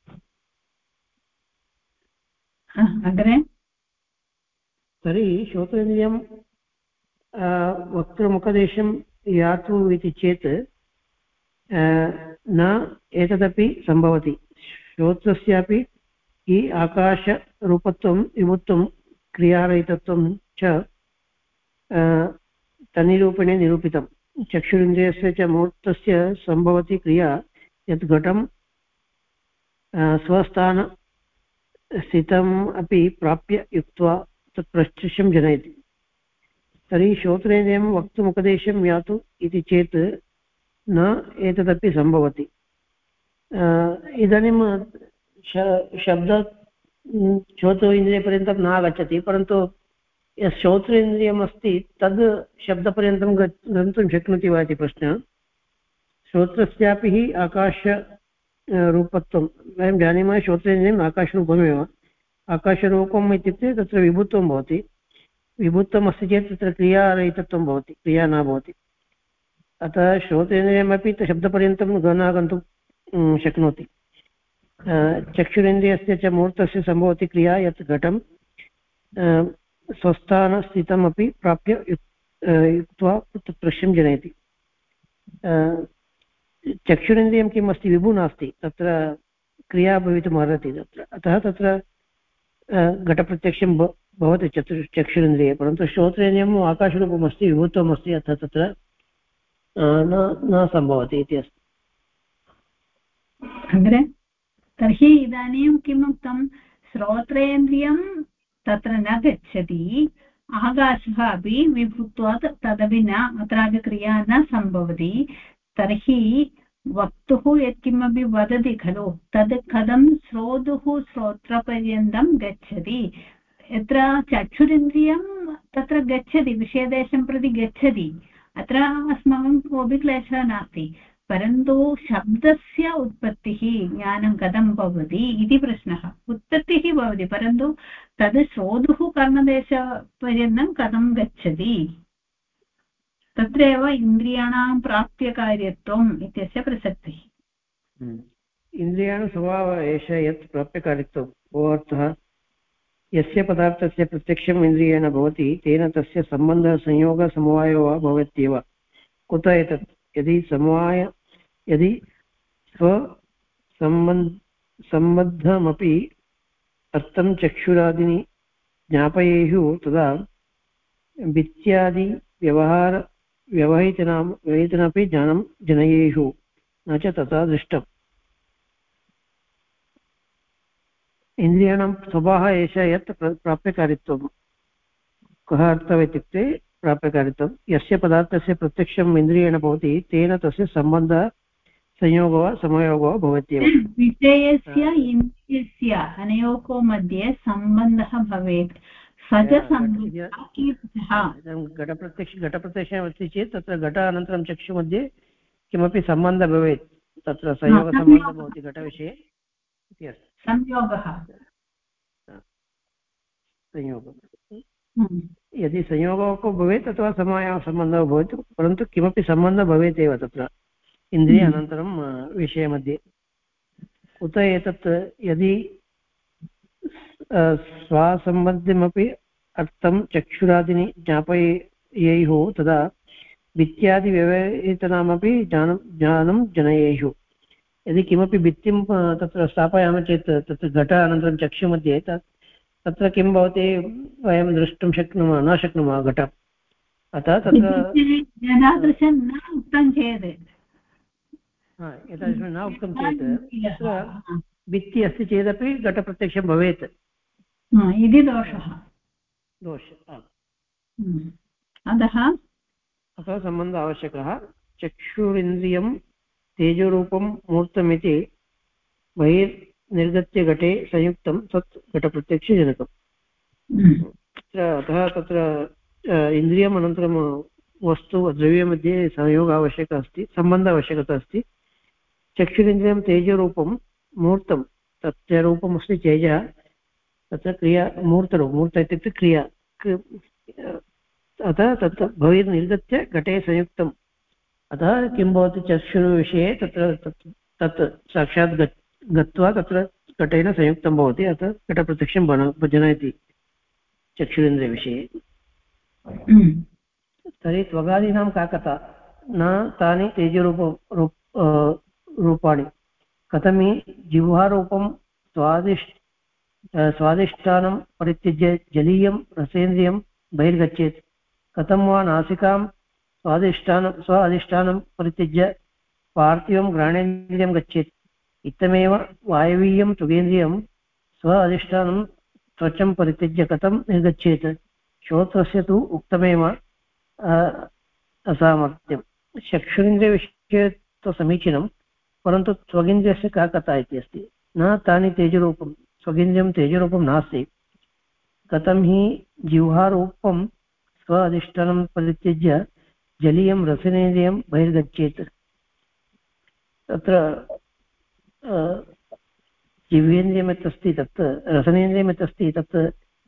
अग्रे तर्हि श्रोतेन्द्रियं वक्तृमुखदेशं यातु इति चेत् न एतदपि सम्भवति श्रोत्रस्यापि हि आकाशरूपत्वं विमुक्तं क्रियारहितत्वं च तन्निरूपणे निरूपितं चक्षुरिन्द्रियस्य च मुहूर्तस्य सम्भवति क्रिया यत् घटं स्वस्थानस्थितम् अपि प्राप्य युक्त्वा तत् प्रत्यक्षं जनयति तर्हि श्रोत्रेन्द्रियं वक्तुमुपदेशं यातु इति चेत् न एतदपि सम्भवति इदानीं शब्द श्रोत्रेन्द्रियपर्यन्तं न आगच्छति परन्तु यत् श्रोत्रेन्द्रियम् अस्ति तद् शब्दपर्यन्तं गन्तुं शक्नोति वा इति प्रश्नः श्रोत्रस्यापि हि आकाशरूपत्वं वयं जानीमः श्रोत्रेन्द्रियम् आकाशरूपमेव आकाशरूपम् इत्युक्ते तत्र विभुत्वं भवति विभुत्वम् अस्ति चेत् तत्र क्रियारहितत्वं भवति क्रिया न भवति अतः श्रोतेन्द्रियमपि शब्दपर्यन्तं न गन्तुं शक्नोति चक्षुरेन्द्रियस्य च मुहूर्तस्य सम्भवति क्रिया यत् घटं स्वस्थानस्थितमपि प्राप्य युक्त्वा तत् दृश्यं जनयति चक्षुरेन्द्रियं किम् अस्ति विभु नास्ति तत्र क्रिया भवितुम् अर्हति तत्र अतः तत्र घटप्रत्यक्षं भवति चक्षुरेन्द्रिये परन्तु श्रोत्रेन्द्रियम् आकाशरूपम् अस्ति विभुत्वम् अस्ति अतः तत्र न सम्भवति इति अस्ति अग्रे तर्हि इदानीं किमुक्तं श्रोत्रेन्द्रियं तत्र न गच्छति आकाशः अपि विभुत्वात् तदपि न अत्रापि क्रिया न सम्भवति तर्हि वक्तुः यत्किमपि वदति खलु तद् कथं श्रोत्रपर्यन्तं गच्छति यत्र चक्षुरिन्द्रियं तत्र गच्छति विषयदेशं प्रति गच्छति अत्र अस्माकं कोऽपि क्लेशः नास्ति परन्तु शब्दस्य उत्पत्तिः ज्ञानं कथं भवति इति प्रश्नः उत्पत्तिः भवति परन्तु तद् श्रोतुः कर्णदेशपर्यन्तं कथं गच्छति तत्रैव इन्द्रियाणां प्राप्यकार्यत्वम् इत्यस्य प्रसक्तिः इन्द्रियाणां स्वभावः एषः यत् प्राप्यकार्यत्वं अर्थः यस्य पदार्थस्य प्रत्यक्षम् इन्द्रियेण भवति तेन तस्य सम्बन्धः संयोगः समवायो वा भवत्येव कुत एतत् यदि स्वसम्बद्धमपि अर्थं चक्षुरादीनि ज्ञापयेयुः तदा भित्त्यादि व्यवहितनापि ज्ञानं जनयेयुः न च तथा दृष्टम् इन्द्रियाणां स्वभावः एषः यत् प्राप्यकारित्वं कः अर्थः इत्युक्ते प्राप्यकारित्वं यस्य पदार्थस्य प्रत्यक्षम् इन्द्रियेण भवति तेन तस्य सम्बन्धः संयोगो वा समयोगो वा भवत्येव विषयस्य इन्द्रियस्य अनयोः मध्ये सम्बन्धः भवेत् घटप्रत्यक्षः अस्ति चेत् तत्र घट अनन्तरं चक्षुमध्ये किमपि सम्बन्धः भवेत् तत्र संयोगसम्बन्धः भवति घटविषये इति अस्ति संयोगः यदि संयोगः भवेत् अथवा समयसम्बन्धः भवेत् परन्तु किमपि सम्बन्धः भवेत् एव तत्र इन्द्रिय अनन्तरं विषयमध्ये कुत एतत् यदि स्वासम्बन्धमपि अर्थं चक्षुरादिनि ज्ञापयेयुः तदा भित्त्यादिव्यवहितनामपि ज्ञानं जनयेयुः। यदि किमपि भित्तिं तत्र स्थापयामः चेत् तत्र घट अनन्तरं चक्षुमध्ये तत्र किं भवति, वयं द्रष्टुं शक्नुमः न शक्नुमः घटम्। अतः तत्र एतादृशं न उक्तं चेत् एतादृशं न उक्तं चेत् तत्र भित्तिः अस्ति चेदपि घटप्रत्यक्षं भवेत् इति दोषः। अतः सम्बन्धः आवश्यकः। चक्षुरिन्द्रियं तेजोरूपं मूर्तमिति बहिर्निर्गत्य घटे संयुक्तं तत् घटप्रत्यक्षजनकम्। अतः तत्र इन्द्रियम् अनन्तरं वस्तु द्रव्यमध्ये संयोगः आवश्यकः अस्ति, सम्बन्धः आवश्यकता अस्ति। चक्षुरिन्द्रियं तेजोरूपं मूर्तं, तस्य रूपम् अस्ति तेजः, तत्र क्रिया मूर्तरूपं, मूर्त इत्युक्ते क्रिया। अतः तत् बहिर्निर्गत्य घटे संयुक्तम्। अतः किं भवति चक्षुर्विषये तत्र तत् साक्षात् गत्वा तत्र घटेन संयुक्तं भवति। अतः घटप्रत्यक्षं जनयति चक्षुरिन्द्रियविषये। तर्हि त्वगादीनां का कथा न तानि तेजोरूपाणि कथमि जिह्वारूपं स्वादिष्टानं परित्यज्य जलीयं रसेन्द्रियं बहिर्गच्छेत्, कथं वा नासिकां स्व अधिष्ठानं परित्यज्य पार्थिवं घ्राणेन्द्रियं गच्छेत्, इत्थमेव वायवीयं त्वगेन्द्रियं स्व अधिष्ठानं त्वचं परित्यज्य कथं निर्गच्छेत्। श्रोत्रस्य तु उक्तमेव असामर्थ्यं। चक्षुरिन्द्रियविषये तु समीचीनं, परन्तु त्वगिन्द्रियस्य का कथा इति अस्ति। न तानि तेजरूपं, स्वगिन्द्रियं तेजरूपं नास्ति, कथं हि जिह्वारूपं स्व अधिष्ठानं परित्यज्य जलीयं रसनेन्द्रियं बहिर्गच्छेत्। तत्र जिह्वेन्द्रियं यत् अस्ति तत् रसनेन्द्रियं यत् अस्ति तत्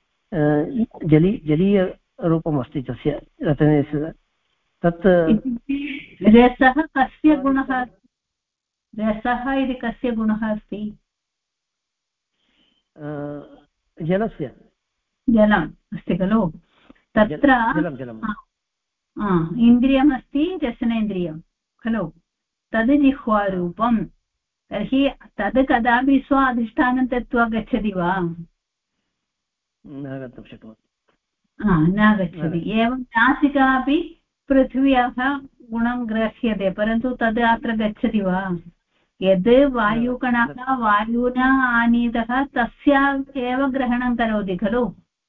जलीयरूपम् अस्ति तस्य रसनेन्द्रियस्य। तत् रसः कस्य गुणः? रसः इति कस्य गुणः अस्ति? जलस्य। जलम् अस्ति खलु। तत्र इन्द्रियमस्ति रसनेन्द्रियं खलु, तद् जिह्वारूपं। तर्हि तद् कदापि स्व अधिष्ठानं त्यक्त्वा गच्छति वा? न गन्तुं शक्नोति, न गच्छति। एवं नासिका अपि पृथिव्याः गुणं ग्रह्यते, परन्तु तद् अत्र गच्छति वा? यद् वायुकणः वायुना आनीतः तस्य एव ग्रहणं करोति खलु।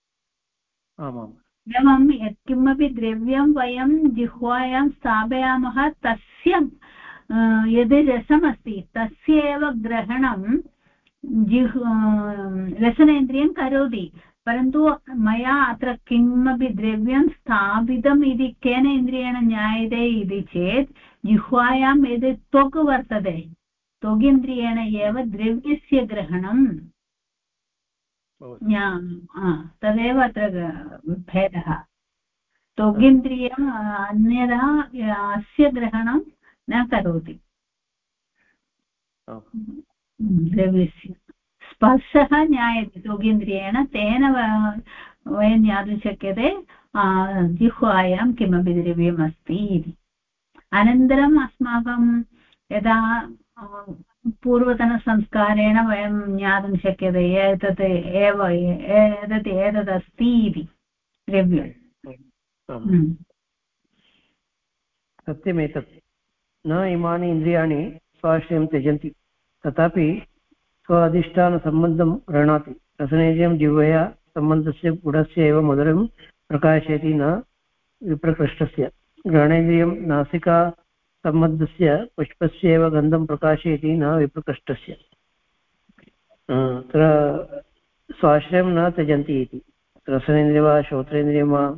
एवं यत्किमपि द्रव्यं वयं जिह्वायां स्थापयामः तस्य यद् रसमस्ति तस्य एव ग्रहणं रसनेन्द्रियं करोति। परन्तु मया अत्र किमपि द्रव्यं स्थापितम् इति केन इन्द्रियेण ज्ञायते इति चेत् जिह्वायां यद् त्वक् वर्तते त्वगिन्द्रियेण एव द्रव्यस्य ग्रहणं तदेव अत्र भेदः। त्वगिन्द्रियम् अन्यथा अस्य ग्रहणं न करोति द्रव्यस्य। स्पर्शः ज्ञायते त्वगिन्द्रियेण, तेन वयं ज्ञातुं शक्यते जिह्वायां किमपि द्रव्यम् अस्ति इति। अनन्तरम् अस्माकं यदा पूर्वतनसंस्कारेण वयं ज्ञातुं शक्यते एतदस्ति इति द्रव्यं। सत्यमेतत्। न इमानि इन्द्रियाणि स्वाश्रयं त्यजन्ति, तथापि स्वाधिष्ठानसम्बन्धं गृह्णाति। रसनेन्द्रियं जिह्वया सम्बन्धस्य गुणस्य एव मधुरं प्रकाशयति, न विप्रकृष्टस्य। घ्राणेन्द्रियं नासिका सम्बन्धस्य पुष्पस्य एव गन्धं प्रकाशयति, न विप्रकृष्टस्य। अत्र स्वाश्रयं न त्यजन्ति इति। रसनेन्द्रियं वा श्रोत्रेन्द्रियं वा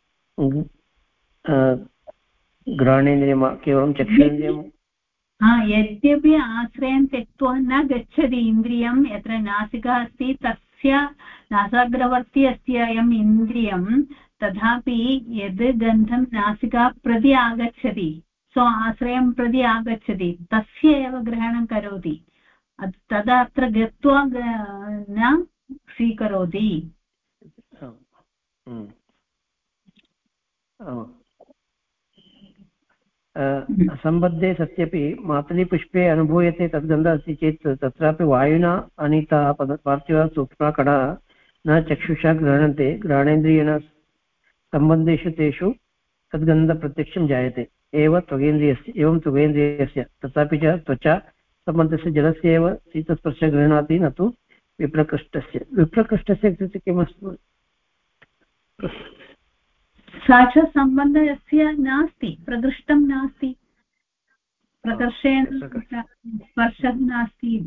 घ्राणेन्द्रियं वा केवलं चक्षुरेन्द्रियं। यद्यपि आश्रयं त्यक्त्वा न गच्छति इन्द्रियं। यत्र नासिका अस्ति तस्य नासाग्रवर्ती अस्ति अयम् इन्द्रियं, तथापि यद् गन्धं नासिका प्रति आगच्छति, स्व आश्रयं प्रति आगच्छति, तस्य एव ग्रहणं करोति। तदा अत्र गत्वा न स्वीकरोति। सम्बद्धे सत्यपि मातलीपुष्पे अनुभूयते तद्गन्धः अस्ति चेत् तत्रापि वायुना अनीताः पार्थिवाः सूक्ष्मकणाः न चक्षुषा गृह्णन्ते घ्राणेन्द्रियेण सम्बन्धेषु तेषु तद्गन्धप्रत्यक्षं जायते एवं त्वगेन्द्रियस्य तथापि च त्वचा सम्बन्धस्य जलस्य एव शीतस्पर्शः गृह्णाति न तु विप्रकृष्टस्य इत्युक्ते किमस्ति साक्षात्सम्बन्धस्य नास्ति प्रकृष्टं नास्ति प्रकर्षेण स्पर्शः नास्ति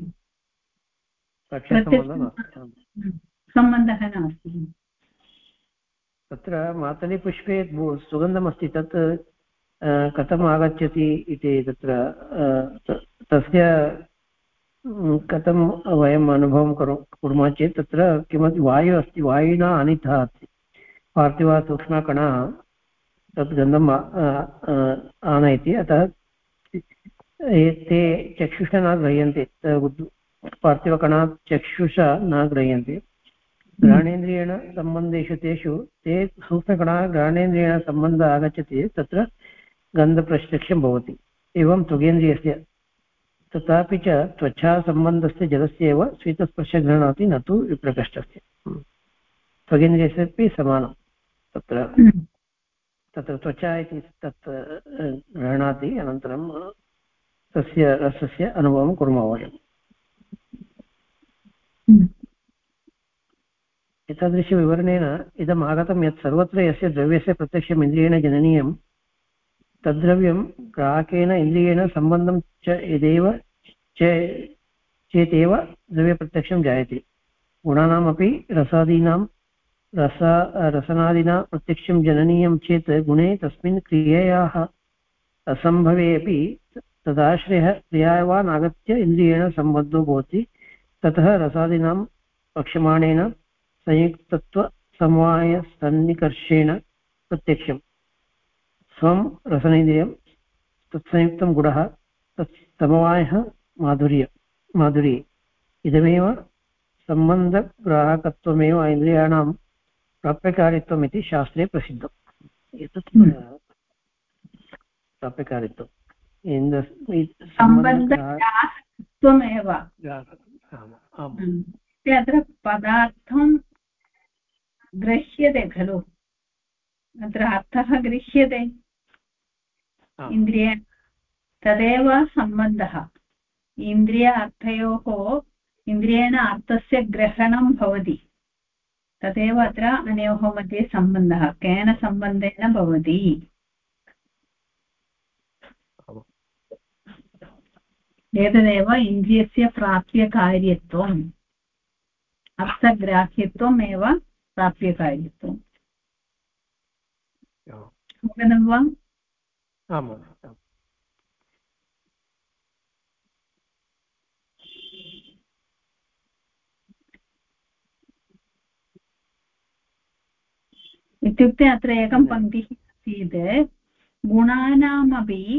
सम्बन्धः नास्ति तत्र मातलीपुष्पे सुगन्धमस्ति तत् कथम् आगच्छति इति तत्र तस्य कथं वयम् अनुभवं कुर्मः चेत् तत्र किमपि वायुः अस्ति वायुना अनितः अस्ति पार्थिवाः सूक्ष्मकणाः तत् गन्धम् आनयति अतः ते चक्षुषा न ग्रह्यन्ते पार्थिवकणाः चक्षुषा न ग्रह्यन्ते घ्राणेन्द्रियेण सम्बन्धेषु तेषु ते सूक्ष्मकणाः घ्राणेन्द्रियेण सम्बन्धः आगच्छति तत्र गन्धप्रत्यक्षं भवति एवं त्वगेन्द्रियस्य तथापि च त्वचा सम्बन्धस्य जलस्य एव शीतस्पर्शः गृह्णाति न तु विप्रकृष्टस्य त्वगेन्द्रियस्यापि समानं तत्र त्वचा इति तत् गृह्णाति अनन्तरं तस्य रसस्य अनुभवं कुर्मः वयम् एतादृशविवरणेन इदम् आगतं यत् सर्वत्र यस्य द्रव्यस्य प्रत्यक्षम् इन्द्रियेण जननीयं तद्द्रव्यं ग्राहकेन इन्द्रियेण सम्बन्धं च यदेव चेदेव द्रव्यप्रत्यक्षं जायते गुणानामपि रसनादिना प्रत्यक्षं जननीयं चेत् गुणे तस्मिन् क्रियायाः असम्भवे अपि तदाश्रयः क्रियावान् आगत्य इन्द्रियेण सम्बद्धो भवति ततः रसादीनां पक्षमाणेन संयुक्तत्वसमवायसन्निकर्षेण प्रत्यक्षं स्वं रसनेन्द्रियं तत्संयुक्तं गुणः तत्समवायः माधुर्ये इदमेव सम्बन्धग्राहकत्वमेव इन्द्रियाणां प्राप्यकारित्वम् इति शास्त्रे प्रसिद्धम् एतत् प्राप्यकारित्वम् सम्बन्धग्राहकत्वमेव अत्र पदार्थं गृह्यते खलु अत्र अर्थः गृह्यते इन्द्रिय तदेव सम्बन्धः इन्द्रिय अर्थयोः इन्द्रियेण अर्थस्य ग्रहणं भवति तदेव अत्र अनयोः मध्ये सम्बन्धः केन सम्बन्धेन भवति एतदेव इन्द्रियस्य प्राप्यकार्यत्वम् अर्थग्राह्यत्वम् एव प्राप्यकार्यत्वम् अवगतं वा आम् इत्युक्ते अत्र एकं पङ्क्तिः आसीत् गुणानामपि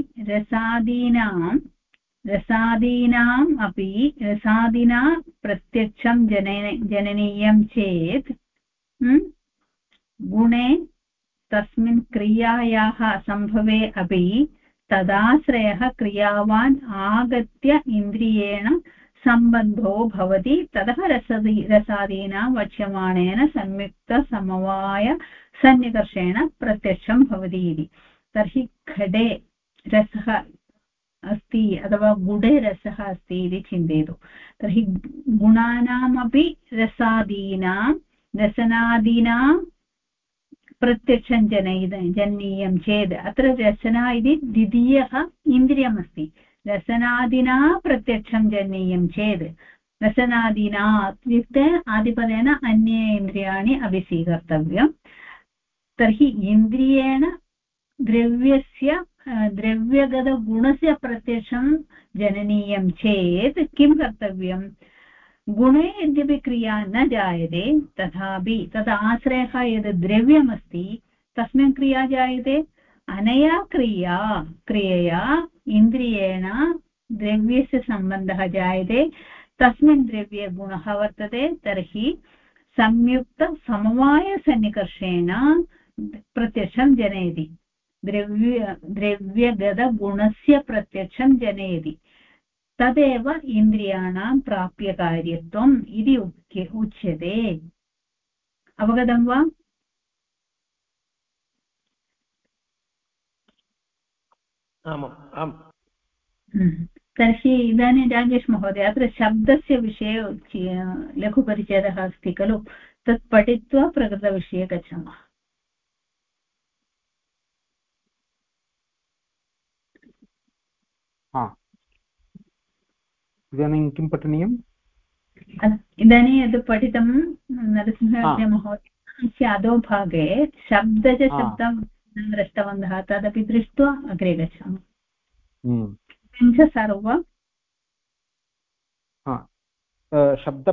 रसादीनाम् अपि रसादिना प्रत्यक्षं जननीयं चेत् गुणे तस्मिन् क्रियायाः सम्भवे अपि तदाश्रयः क्रियावान् आगत्य इन्द्रियेण सम्बन्धो भवति ततः रसादीनां वक्ष्यमाणेन संयुक्तसमवाय सन्निकर्षेण प्रत्यक्षं भवति इति तर्हि घटे रसः अस्ति अथवा गुडे रसः अस्ति इति चिन्तयतु तर्हि गुणानामपि रसनादीनां प्रत्यक्षं जननीयं चेत् अत्र रसना इति द्वितीयः इन्द्रियमस्ति रसनादिना प्रत्यक्षं जननीयं चेत् रसनादिना इत्युक्ते आदिपदेन अन्ये इन्द्रियाणि अपि स्वीकर्तव्यं तर्हि इन्द्रियेण द्रव्यगतगुणस्य प्रत्यक्षं जननीयं चेत् किं कर्तव्यं गुणे यद्यपि क्रिया न जायते तथापि तत् आश्रयः यद् द्रव्यमस्ति तस्मिन् क्रिया जायते अनया क्रियया इन्द्रियेण द्रव्यस्य सम्बन्धः जायते तस्मिन् द्रव्ये गुणः वर्तते तर्हि संयुक्तसमवायसन्निकर्षेण प्रत्यक्षं जनयति द्रव्यगतगुणस्य प्रत्यक्षं जनयति तदेव इन्द्रियाणां प्राप्यकार्यत्वम् इति उच्यते अवगतं वा आम् तर्हि इदानीं राजेश महोदय अत्र शब्दस्य विषये लघुपरिचयः अस्ति खलु तत् पठित्वा प्रकृतविषये गच्छामः इदानीं किं पठनीयम् इदानीं यद् पठितं नरसिंहमहोदयस्य अधोभागे शब्दं दृष्टवन्तः तदपि दृष्ट्वा अग्रे गच्छामः सर्व शब्द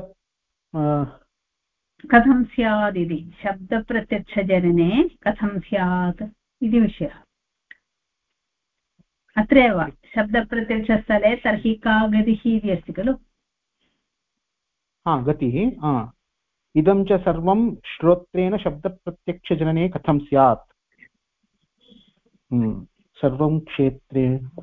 कथं स्यात् इति शब्दप्रत्यक्षजनने कथं स्यात् इति विषयः अत्रैव शब्दप्रत्यक्षस्थले तर्हि का गतिः इति अस्ति खलु गतिः इदं च सर्वं श्रोत्रेण शब्दप्रत्यक्षजनने कथं स्यात् सर्वं क्षेत्रे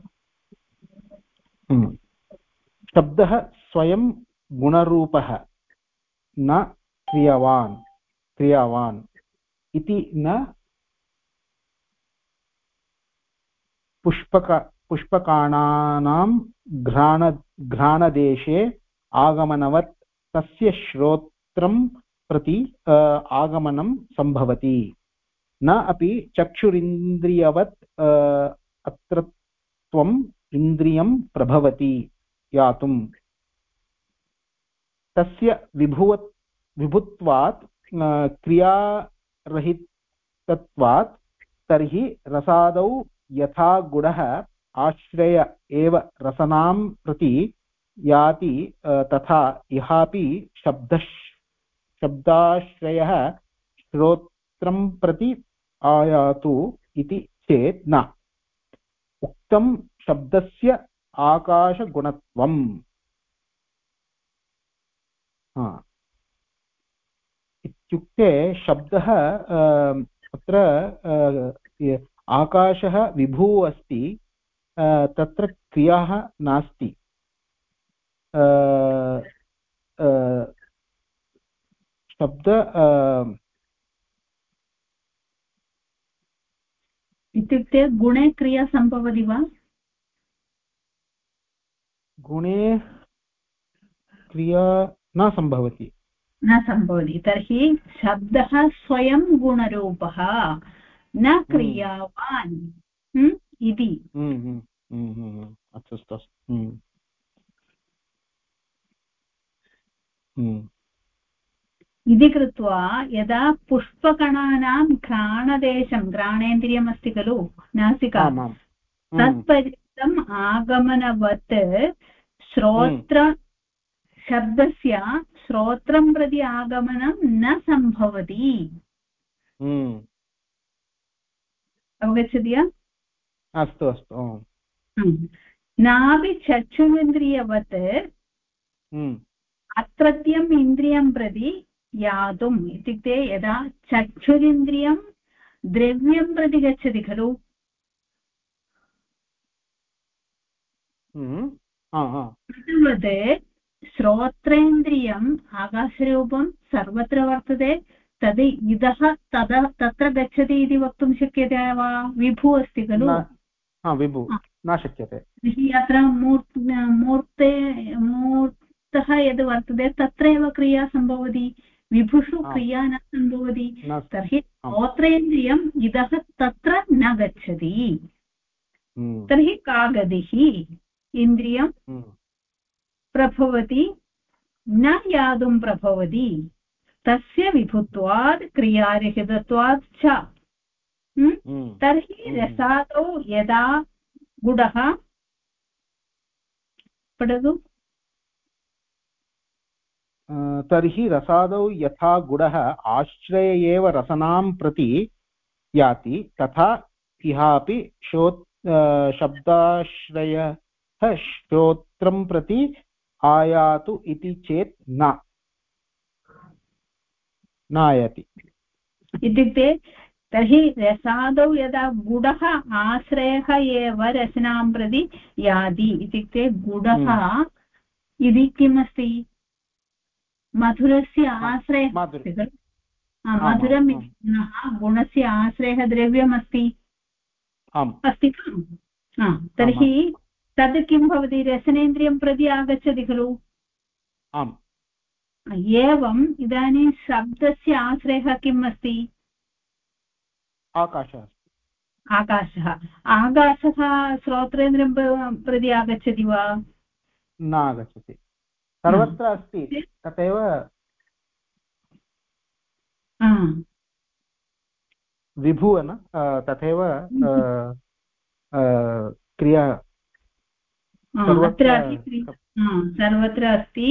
शब्दः स्वयं गुणरूपः न क्रियावान् इति न पुष्पकाणानां घ्राणदेशे आगमनवत् तस्य श्रोत्रं प्रति आगमनं सम्भवति न अपि चक्षुरिन्द्रियवत् अत्र त्वम् इन्द्रियं प्रभवति यातुं तस्य विभुत्वात् क्रियारहितत्वात् तर्हि रसादौ यथा गुणः आश्रय एव रसनां प्रति याति तथा इहापि शब्दाश्रयः श्रोत्रं प्रति आयातु इति चेत् न उक्तं शब्दस्य आकाशगुणत्वम् इत्युक्ते शब्दः अत्र आकाशः विभुः अस्ति तत्र क्रियाः नास्ति शब्द इत्युक्ते गुणे क्रिया सम्भवति वा गुणे क्रिया न सम्भवति तर्हि शब्दः स्वयं गुणरूपः न क्रियावान् इति अस्तु इति कृत्वा यदा पुष्पकणानां घ्राणेन्द्रियमस्ति खलु नासिका तत्पर्यन्तम् आगमनवत् शब्दस्य श्रोत्रं प्रति आगमनं न सम्भवति अवगच्छति अस्तु नापि चक्षुरिन्द्रियवत् अत्रत्यम् इन्द्रियं प्रति यातुम् इत्युक्ते यदा चक्षुरिन्द्रियं द्रव्यं प्रति गच्छति खलु तद्वत् श्रोत्रेन्द्रियम् आकाशरूपं सर्वत्र वर्तते तद् इदः तत्र गच्छति इति वक्तुं शक्यते वा विभुः अस्ति खलु विभुः न शक्यते अत्र मूर्तः यद् वर्तते तत्रैव क्रिया सम्भवति विभुषु क्रिया न सम्भवति तर्हि श्रोत्रेन्द्रियम् इदः तत्र न गच्छति तर्हि का गतिः इन्द्रियं प्रभवति न यातुं प्रभवति तस्य विभुत्वात् क्रियारहितत्वात् च तर्हि रसादौ यदा गुडः पठतु तर्हि रसादौ यथा गुडः आश्रय एव रसनां प्रति याति तथा इहापि शब्दाश्रयः श्रोत्रं प्रति आयातु इति चेत् न नायति इत्युक्ते तर्हि रसादौ यदा गुडः आश्रयः एव रचनां प्रति याति इत्युक्ते गुडः इति किमस्ति मधुरस्य आश्रयः अस्ति खलु मधुरम् इति गुणः गुणस्य आश्रयः द्रव्यमस्ति अस्ति खलु तर्हि तद् किं भवति रसनेन्द्रियं प्रति आगच्छति खलु एवम् इदानीं शब्दस्य आश्रयः किम् अस्ति आकाशः आकाशः श्रोत्रेन्द्रियं प्रति आगच्छति वा न आगच्छति सर्वत्र अस्ति तथैव विभुः न तथैव क्रिया सर्वत्र अस्ति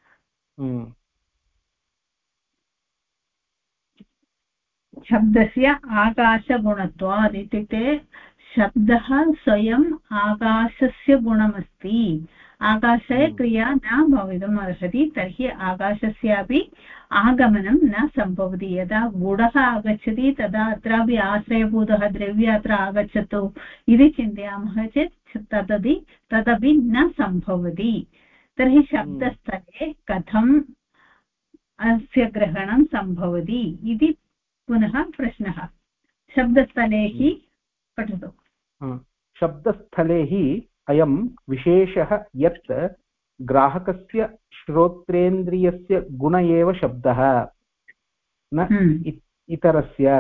शब्दस्य आकाशगुणत्वात् इत्युक्ते शब्दः स्वयम् आकाशस्य गुणमस्ति आकाशे क्रिया न भवितुम् अर्हति तर्हि आकाशस्यापि आगमनं न सम्भवति यदा गुडः आगच्छति तदा अत्रापि आश्रयभूतः द्रव्य अत्र आगच्छतु इति चिन्तयामः चेत् तदपि न सम्भवति तर्हि शब्दस्थले कथम् अस्य ग्रहणं सम्भवति इति पुनः प्रश्नः शब्दस्थले हि पठतु शब्दस्थले हि अयं विशेषः यत् ग्राहकस्य श्रोत्रेन्द्रियस्य गुण एव शब्दः न इतरस्य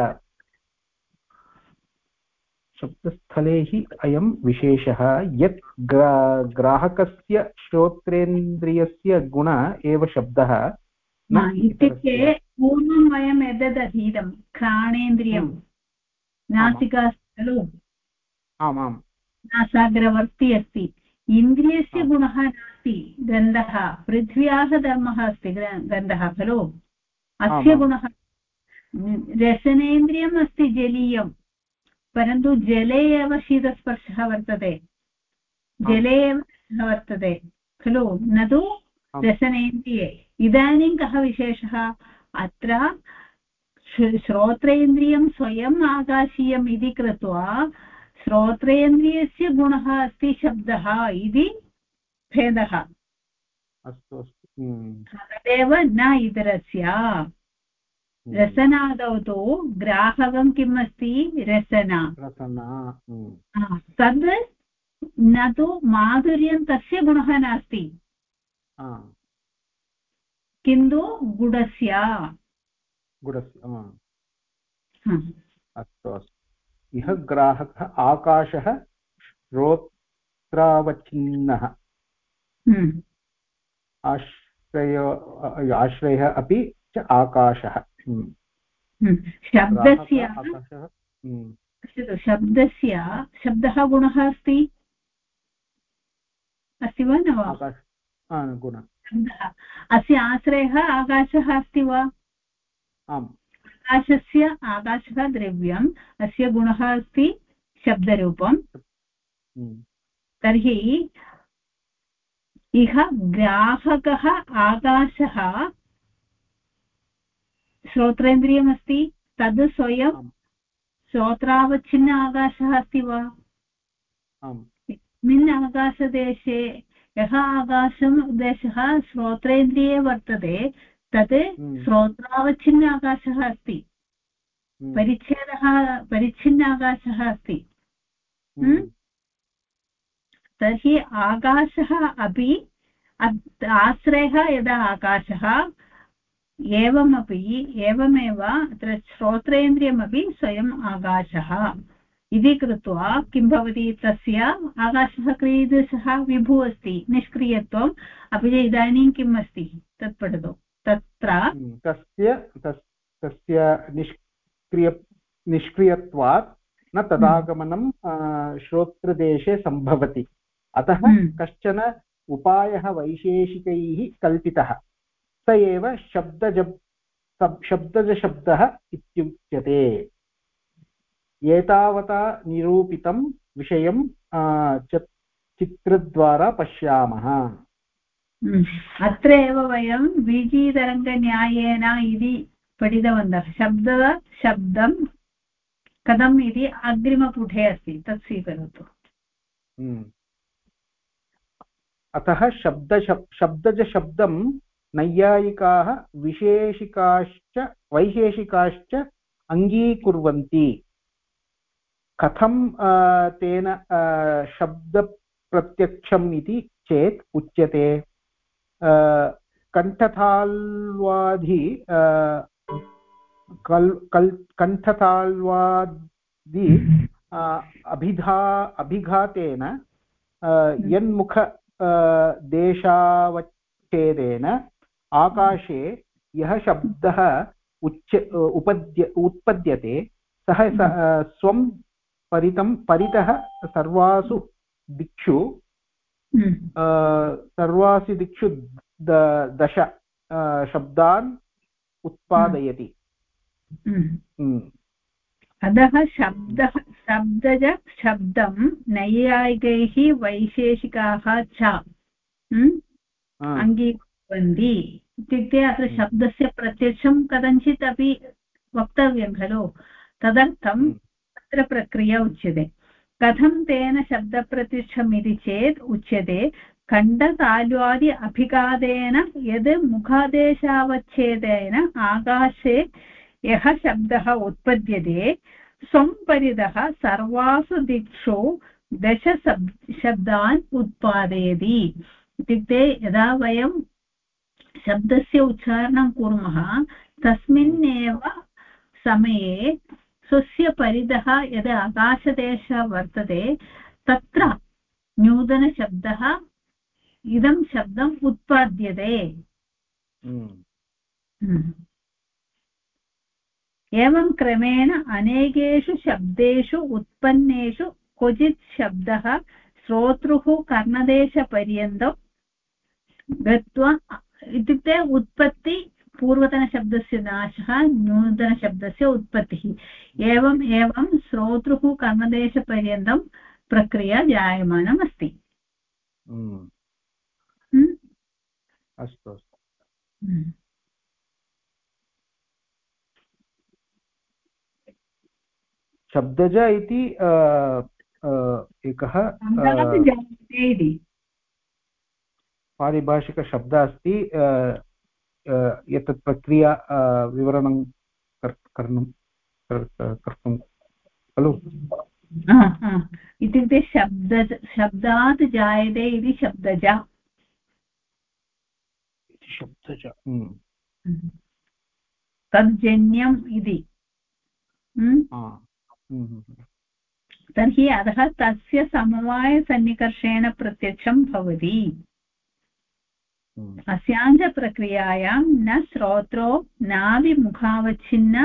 शब्दस्थले हि अयं विशेषः यत् ग्राहकस्य श्रोत्रेन्द्रियस्य गुण एव शब्दः इत्युक्ते पूर्वं वयं यद् अधीतं घ्राणेन्द्रियं नासिका खलु आमाम् नासाग्रवर्ती अस्ति इन्द्रियस्य गुणः नास्ति गन्धः पृथ्व्याः धर्मः अस्ति गन्धः खलु अस्य गुणः रसनेन्द्रियम् अस्ति जलीयं परन्तु जले एव शीतस्पर्शः वर्तते जले एव वर्तते खलु न तु रसनेन्द्रिये इदानीं कः विशेषः अत्र श्रोत्रेन्द्रियं स्वयम् आकाशीयम् इति कृत्वा श्रोत्रेन्द्रियस्य गुणः अस्ति शब्दः इति भेदः तदेव न इतरस्य रसनादौ तु ग्राहकं किम् अस्ति रसना तद् न तु माधुर्यं तस्य गुणः नास्ति किन्तु गुडस्य अस्तु अस्तु इह ग्राहकः आकाशः श्रोत्रावच्छिन्नः आश्रयः अपि च आकाशः शब्दः गुणः अस्ति वा न वा गुणः अस्य आश्रयः आकाशः अस्ति वा आकाशः द्रव्यम् अस्य गुणः अस्ति शब्दरूपं तर्हि इह ग्राहकः आकाशः श्रोत्रेन्द्रियमस्ति तद् स्वयं श्रोत्रावच्छिन्न आकाशः अस्ति वा अस्मिन् आकाशदेशे यः आकाशदेशः श्रोत्रेन्द्रिये वर्तते तत् श्रोत्रावच्छिन्न आकाशः अस्ति परिच्छिन्न आकाशः अस्ति तर्हि आकाशः अपि आश्रयः यदा आकाशः एवमेव अत्र श्रोत्रेन्द्रियमपि स्वयम् आकाशः इति कृत्वा किं भवति तस्य आकाशः क्रियते सः विभुः अस्ति निष्क्रियत्वम् अपि च इदानीं किम् अस्ति तत् पठतु तत्र तस्य निष्क्रियत्वात् न तदागमनं श्रोत्रदेशे सम्भवति अतः कश्चन उपायः वैशेषिकैः कल्पितः स एव शब्दजशब्दः इत्युच्यते एतावता निरूपितं विषयं चित्रद्वारा पश्यामः अत्र एव वयं बीजीतरङ्गन्यायेन इति पठितवन्तः शब्दं कथम् इति अग्रिमपुटे अस्ति तत् स्वीकरोतु अतः शब्दजशब्दं नैयायिकाः वैशेषिकाश्च अङ्गीकुर्वन्ति कथं तेन शब्दप्रत्यक्षम् इति चेत् उच्यते कण्ठताल्वादि कण्ठताल्वादि अभिघातेन यन्मुख देशावच्छेदेन आकाशे यः शब्दः उत्पद्यते सः स्वं परितः सर्वासु दिक्षु दश शब्दान् उत्पादयति अतः शब्दं नैयायिकैः वैशेषिकाः च अङ्गीकुर्वन्ति इत्युक्ते अत्र शब्दस्य प्रत्यक्षं कथञ्चित् अपि वक्तव्यं खलु तदर्थम् अत्र प्रक्रिया उच्यते कथं तेन शब्दप्रत्यक्षम् इति चेत् उच्यते कण्ठताल्वादि अभिघातेन यद् मुखादेशावच्छेदेन आकाशे यः शब्दः उत्पद्यते स्वं परितः सर्वासु दिक्षु दश शब्दान् उत्पादयति इत्युक्ते यदा वयं शब्दस्य उच्चारणं कुर्मः तस्मिन्नेव समये स्वस्य परितः यद् आकाशदेशः वर्तते तत्र नूतनशब्दः इदं शब्दम् उत्पाद्यते एवं क्रमेण अनेकेषु शब्देषु उत्पन्नेषु क्वचित् शब्दः श्रोतृः कर्णदेशपर्यन्तं गत्वा इत्युक्ते उत्पत्ति पूर्वतनशब्दस्य नाशः नूतनशब्दस्य उत्पत्तिः एवं श्रोतृः कर्णदेशपर्यन्तं प्रक्रिया जायमानम् अस्ति अस्तु शब्दज इति एकः पारिभाषिकशब्दः अस्ति एतत् प्रक्रिया विवरणं कर्तुं खलु इत्युक्ते शब्दात् जायते इति शब्दज तज्जन्यम् इति तर्हि अतः तस्य समवायसन्निकर्षेण प्रत्यक्षं भवति अस्यां च प्रक्रियायां न श्रोत्रो नापि मुखावच्छिन्न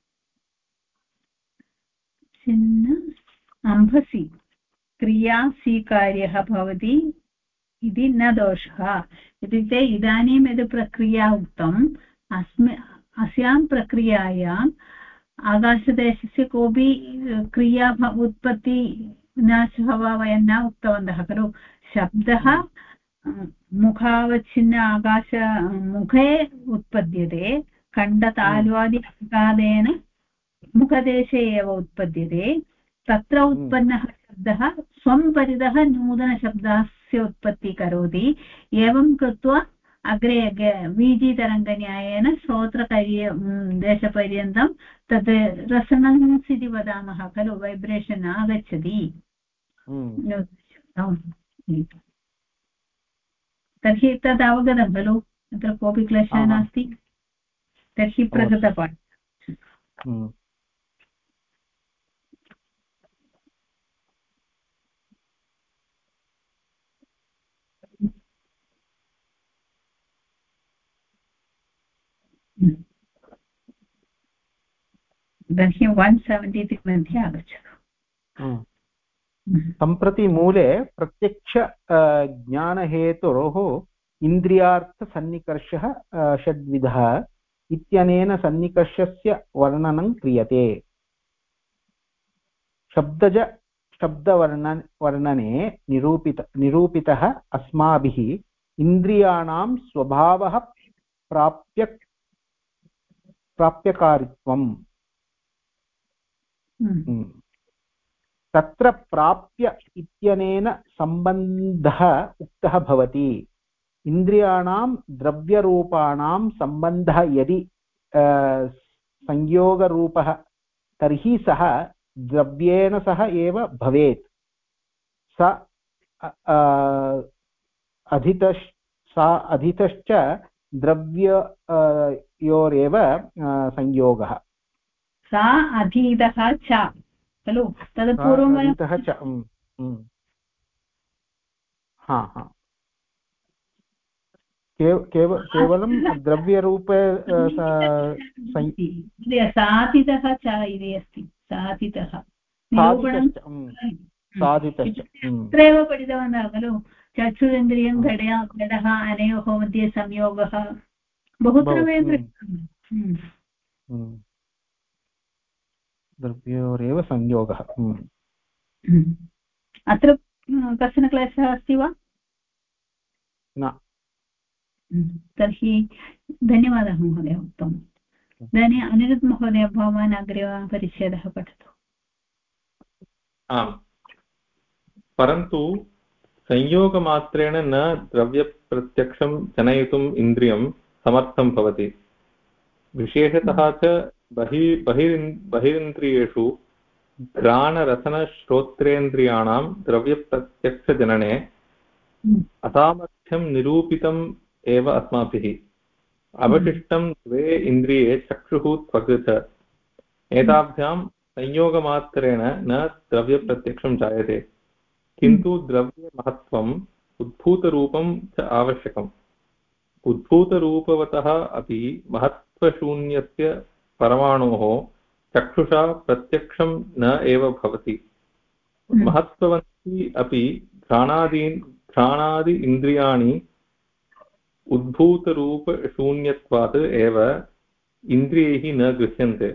अम्भसि क्रिया स्वीकार्यः भवति इति न दोषः इत्युक्ते इदानीं यद् प्रक्रिया उक्तम् अस्यां प्रक्रियायाम् आकाशदेशस्य कोऽपि क्रिया उत्पत्ति नाशः वा वयं न उक्तवन्तः खलु शब्दः मुखावच्छिन्न आकाश मुखे उत्पद्यते खण्डताल्वादि अङ्गादेन मुखदेशे एव उत्पद्यते तत्र उत्पन्नः शब्दः स्वं परितः नूतनशब्दस्य उत्पत्ति करोति एवं कृत्वा अग्रे वीजितरङ्गन्यायेन श्रोत्रदेशपर्यन्तं तद् रेसोनन्स् इति वदामः खलु वैब्रेशन् आगच्छति तर्हि तद् अवगतं खलु अत्र कोऽपि क्लेशः नास्ति तर्हि प्रकृतपाठः तर्हि 173 मध्ये आगच्छतु सम्प्रति मूले प्रत्यक्ष ज्ञानहेतोः इन्द्रियार्थसन्निकर्षः षड्विधः इत्यनेन सन्निकर्षस्य वर्णनं क्रियते शब्दवर्णने निरूपितः अस्माभिः इन्द्रियाणां स्वभावः प्राप्य प्राप्यकारित्वम् तत्र प्राप्य इत्यनेन सम्बन्धः उक्तः भवति इन्द्रियाणां द्रव्यरूपाणां सम्बन्धः यदि संयोगरूपः तर्हि सः द्रव्येण सह एव भवेत् सा अधितश्च द्रव्ययोरेव संयोगः सा अधीतः च खलु तद् पूर्वम् अधीतः च केवलं द्रव्यरूपे साधितः च इति अस्ति साधितः अत्रैव पठितवन्तः खलु चक्षुरिन्द्रियं घटः अनयोः मध्ये संयोगः बहुत्र वयं द्रव्योरेव संयोगः अत्र कश्चन क्लेशः अस्ति वा न तर्हि धन्यवादः महोदय उत्तमम् इदानीम् अनिरुद्ध महोदय भवान् अग्रे परिच्छेदः पठतु आम् परन्तु संयोगमात्रेण न द्रव्यप्रत्यक्षं जनयितुम् इन्द्रियं समर्थं भवति विशेषतः च बहिरिन्द्रियेषु घ्राणरसनश्रोत्रेन्द्रियाणां द्रव्यप्रत्यक्षजनने असामर्थ्यं निरूपितम् एव अस्माभिः अवशिष्टं द्वे इन्द्रिये चक्षुः त्वक् च एताभ्यां संयोगमात्रेण न द्रव्यप्रत्यक्षं जायते किन्तु द्रव्यमहत्त्वम् उद्भूतरूपं च आवश्यकम् उद्भूतरूपवतः अपि महत्त्वशून्यस्य परमाणोः चक्षुषा प्रत्यक्षं न एव भवति महत्त्ववन्ती अपि घ्राणादि इन्द्रियाणि उद्भूतरूपशून्यत्वात् एव इन्द्रियैः न गृह्यन्ते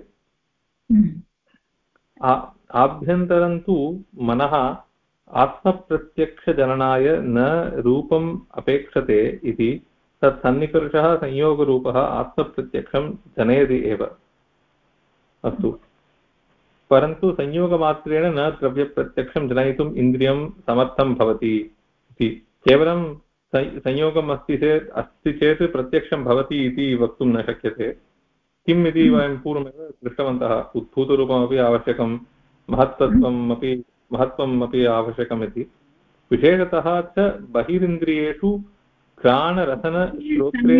आभ्यन्तरं तु मनः आत्मप्रत्यक्षजननाय न रूपम् अपेक्षते इति तत् सन्निकर्षः संयोगरूपः आत्मप्रत्यक्षं जनयति एव अस्तु परन्तु संयोगमात्रेण न द्रव्यप्रत्यक्षं जनयितुम् इन्द्रियं समर्थं भवति इति केवलं संयोगम् अस्ति चेत् प्रत्यक्षं भवति इति वक्तुं न शक्यते किम् इति वयं पूर्वमेव दृष्टवन्तः उद्भूतरूपमपि आवश्यकं महत्त्वम् अपि आवश्यकम् इति विशेषतः च बहिरिन्द्रियेषु घ्राणरसनश्रोत्रे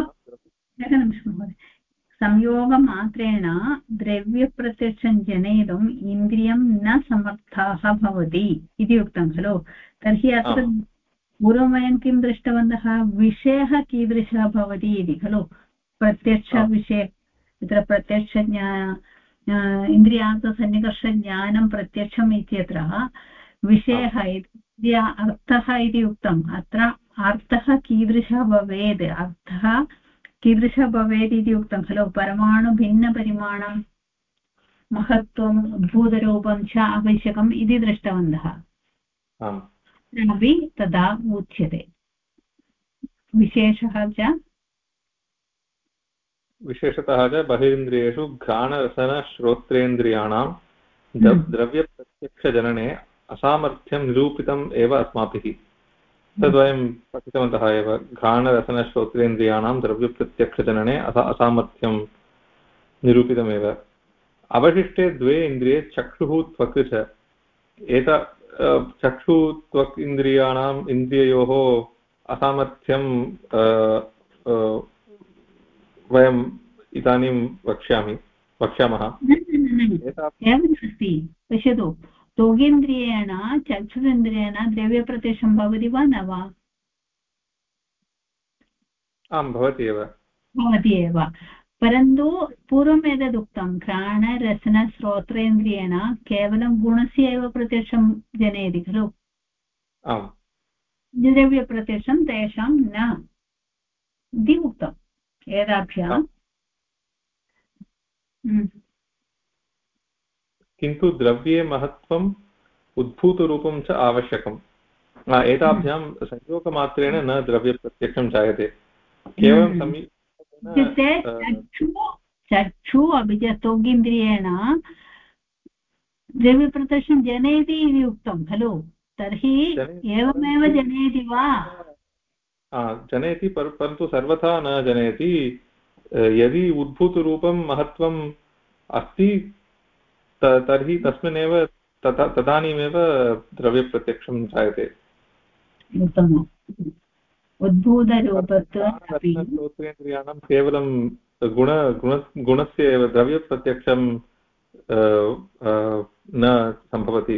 संयोगमात्रेण द्रव्यप्रत्यक्षं जनयितुम् इन्द्रियं न समर्थाः भवति इति उक्तं खलु तर्हि अत्र पूर्वं वयं किं दृष्टवन्तः विषयः कीदृशः भवति इति खलु प्रत्यक्षविषये तत्र प्रत्यक्ष इन्द्रियार्थसन्निकर्षज्ञानं प्रत्यक्षम् इत्यत्र विषयः अर्थः इति उक्तम् अत्र अर्थः कीदृशः भवेत् इति उक्तं खलु परमाणुभिन्नपरिमाणं महत्त्वम् उद्भूतरूपं च आवश्यकम् इति दृष्टवन्तः अपि तदा उच्यते विशेषतः च बहिरिन्द्रियेषु घ्राणरसनश्रोत्रेन्द्रियाणां द्रव्यप्रत्यक्षजनने असामर्थ्यं निरूपितम् एव अस्माभिः तद्वयं पठितवन्तः एव घ्राणरसनश्रोत्रेन्द्रियाणां द्रव्यप्रत्यक्षजनने असामर्थ्यं निरूपितमेव अवशिष्टे द्वे इन्द्रिये चक्षुः त्वक् च चक्षुत्वक् इन्द्रियोः असामर्थ्यं वयम् इदानीं वक्ष्यामः एवमस्ति पश्यतु त्वगिन्द्रियेण चक्षुरिन्द्रियेण द्रव्यप्रत्यक्षं भवति वा न वा आं भवति एव परन्तु पूर्वम् एतदुक्तं घ्राणरसनश्रोत्रेन्द्रियेण केवलं गुणस्य एव प्रत्यक्षं जनयति खलु आम् द्रव्यप्रत्यक्षं तेषां न इति उक्तम् एताभ्यां किन्तु द्रव्ये महत्त्वम् उद्भूतरूपं च आवश्यकम् एताभ्यां संयोगमात्रेण न द्रव्यप्रत्यक्षं जायते केवलं चक्षु अभिजतोगिन्द्रियेण द्रव्यप्रत्यक्षं जनयति इति उक्तं खलु तर्हि एवमेव जनयति वा जनयति परन्तु सर्वथा न जनयति यदि उद्भूतरूपं महत्त्वम् अस्ति तर्हि तस्मिन्नेव तदानीमेव द्रव्यप्रत्यक्षं जायते उत्तमम् उद्भूतरूपत्वादपि श्रोत्रेन्द्रियाणां केवलं गुणस्य एव द्रव्यप्रत्यक्षं न सम्भवति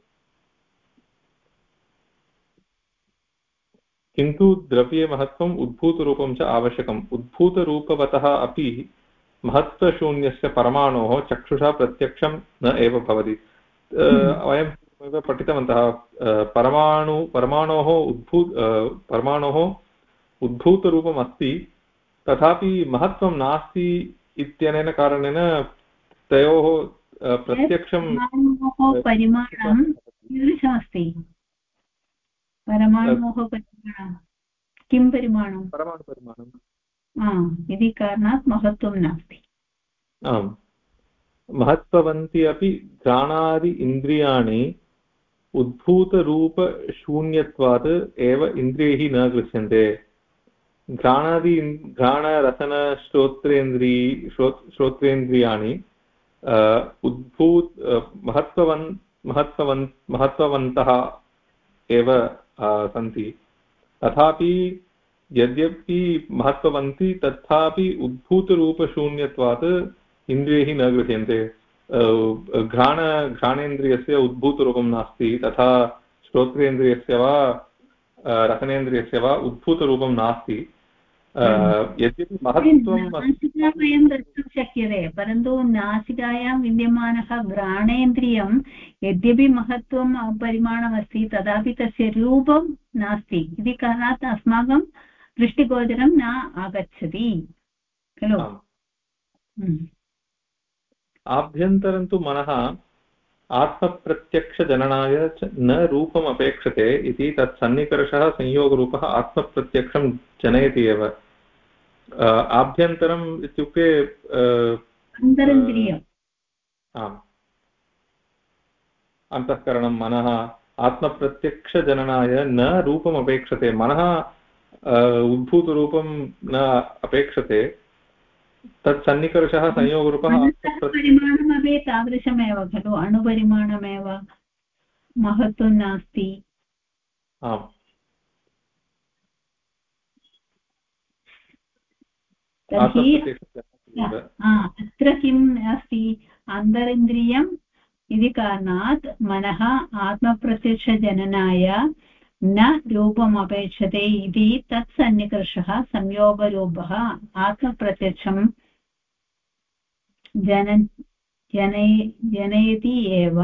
किन्तु द्रव्ये महत्त्वम् उद्भूतरूपं च आवश्यकम् उद्भूतरूपवतः अपि महत्त्वशून्यस्य परमाणोः चक्षुषा प्रत्यक्षं न एव भवति वयं पठितवन्तः परमाणोः उद्भूतरूपम् अस्ति तथापि महत्त्वं नास्ति इत्यनेन कारणेन तयोः प्रत्यक्षं परिमाणं कीदृशमस्ति परमाणोः परिमाणं किं परिमाणं परमाणुपरिमाणम् इति कारणात् महत्त्वं नास्ति आम् महत्त्ववन्ति अपि घ्राणादि इन्द्रियाणि उद्भूतरूपशून्यत्वात् एव इन्द्रियैः न गृह्यन्ते घ्राणादिश्रोत्रेन्द्रियाणि महत्त्ववन्तः एव सन्ति तथापि यद्यपि महत्त्ववन्ति तथापि उद्भूतरूपशून्यत्वात् इन्द्रियैः न गृह्यन्ते घ्राणेन्द्रियस्य उद्भूतरूपं नास्ति तथा श्रोत्रेन्द्रियस्य वा रसनेन्द्रियस्य वा उद्भूतरूपं नास्ति यद्यपि महत्त्वं वयं द्रष्टुं शक्यते परन्तु नासिकायां विद्यमानः घ्राणेन्द्रियं यद्यपि महत्त्वं परिमाणमस्ति तदापि तस्य रूपं नास्ति इति कारणात् अस्माकं दृष्टिगोचरं न आगच्छति खलु आभ्यन्तरं तु मनः आत्मप्रत्यक्षजननाय न रूपम् अपेक्षते इति तत् सन्निकर्षः संयोगरूपः आत्मप्रत्यक्षं जनयति एव आभ्यन्तरम् इत्युक्ते आम् अन्तःकरणं मनः आत्मप्रत्यक्षजननाय न रूपम् अपेक्षते मनः उद्भूतरूपं न अपेक्षते तत् सन्निकर्षः संयोगरूपः परिमाणमपि तादृशमेव खलु अणुपरिमाणमेव महत्त्वं नास्ति आम् तर्हि अत्र किम् अस्ति अन्तरिन्द्रियम् इति कारणात् मनः आत्मप्रत्यक्षजननाय न रूपम् अपेक्षते इति तत् सन्निकर्षः संयोगरूपः आत्मप्रत्यक्षं जनयति एव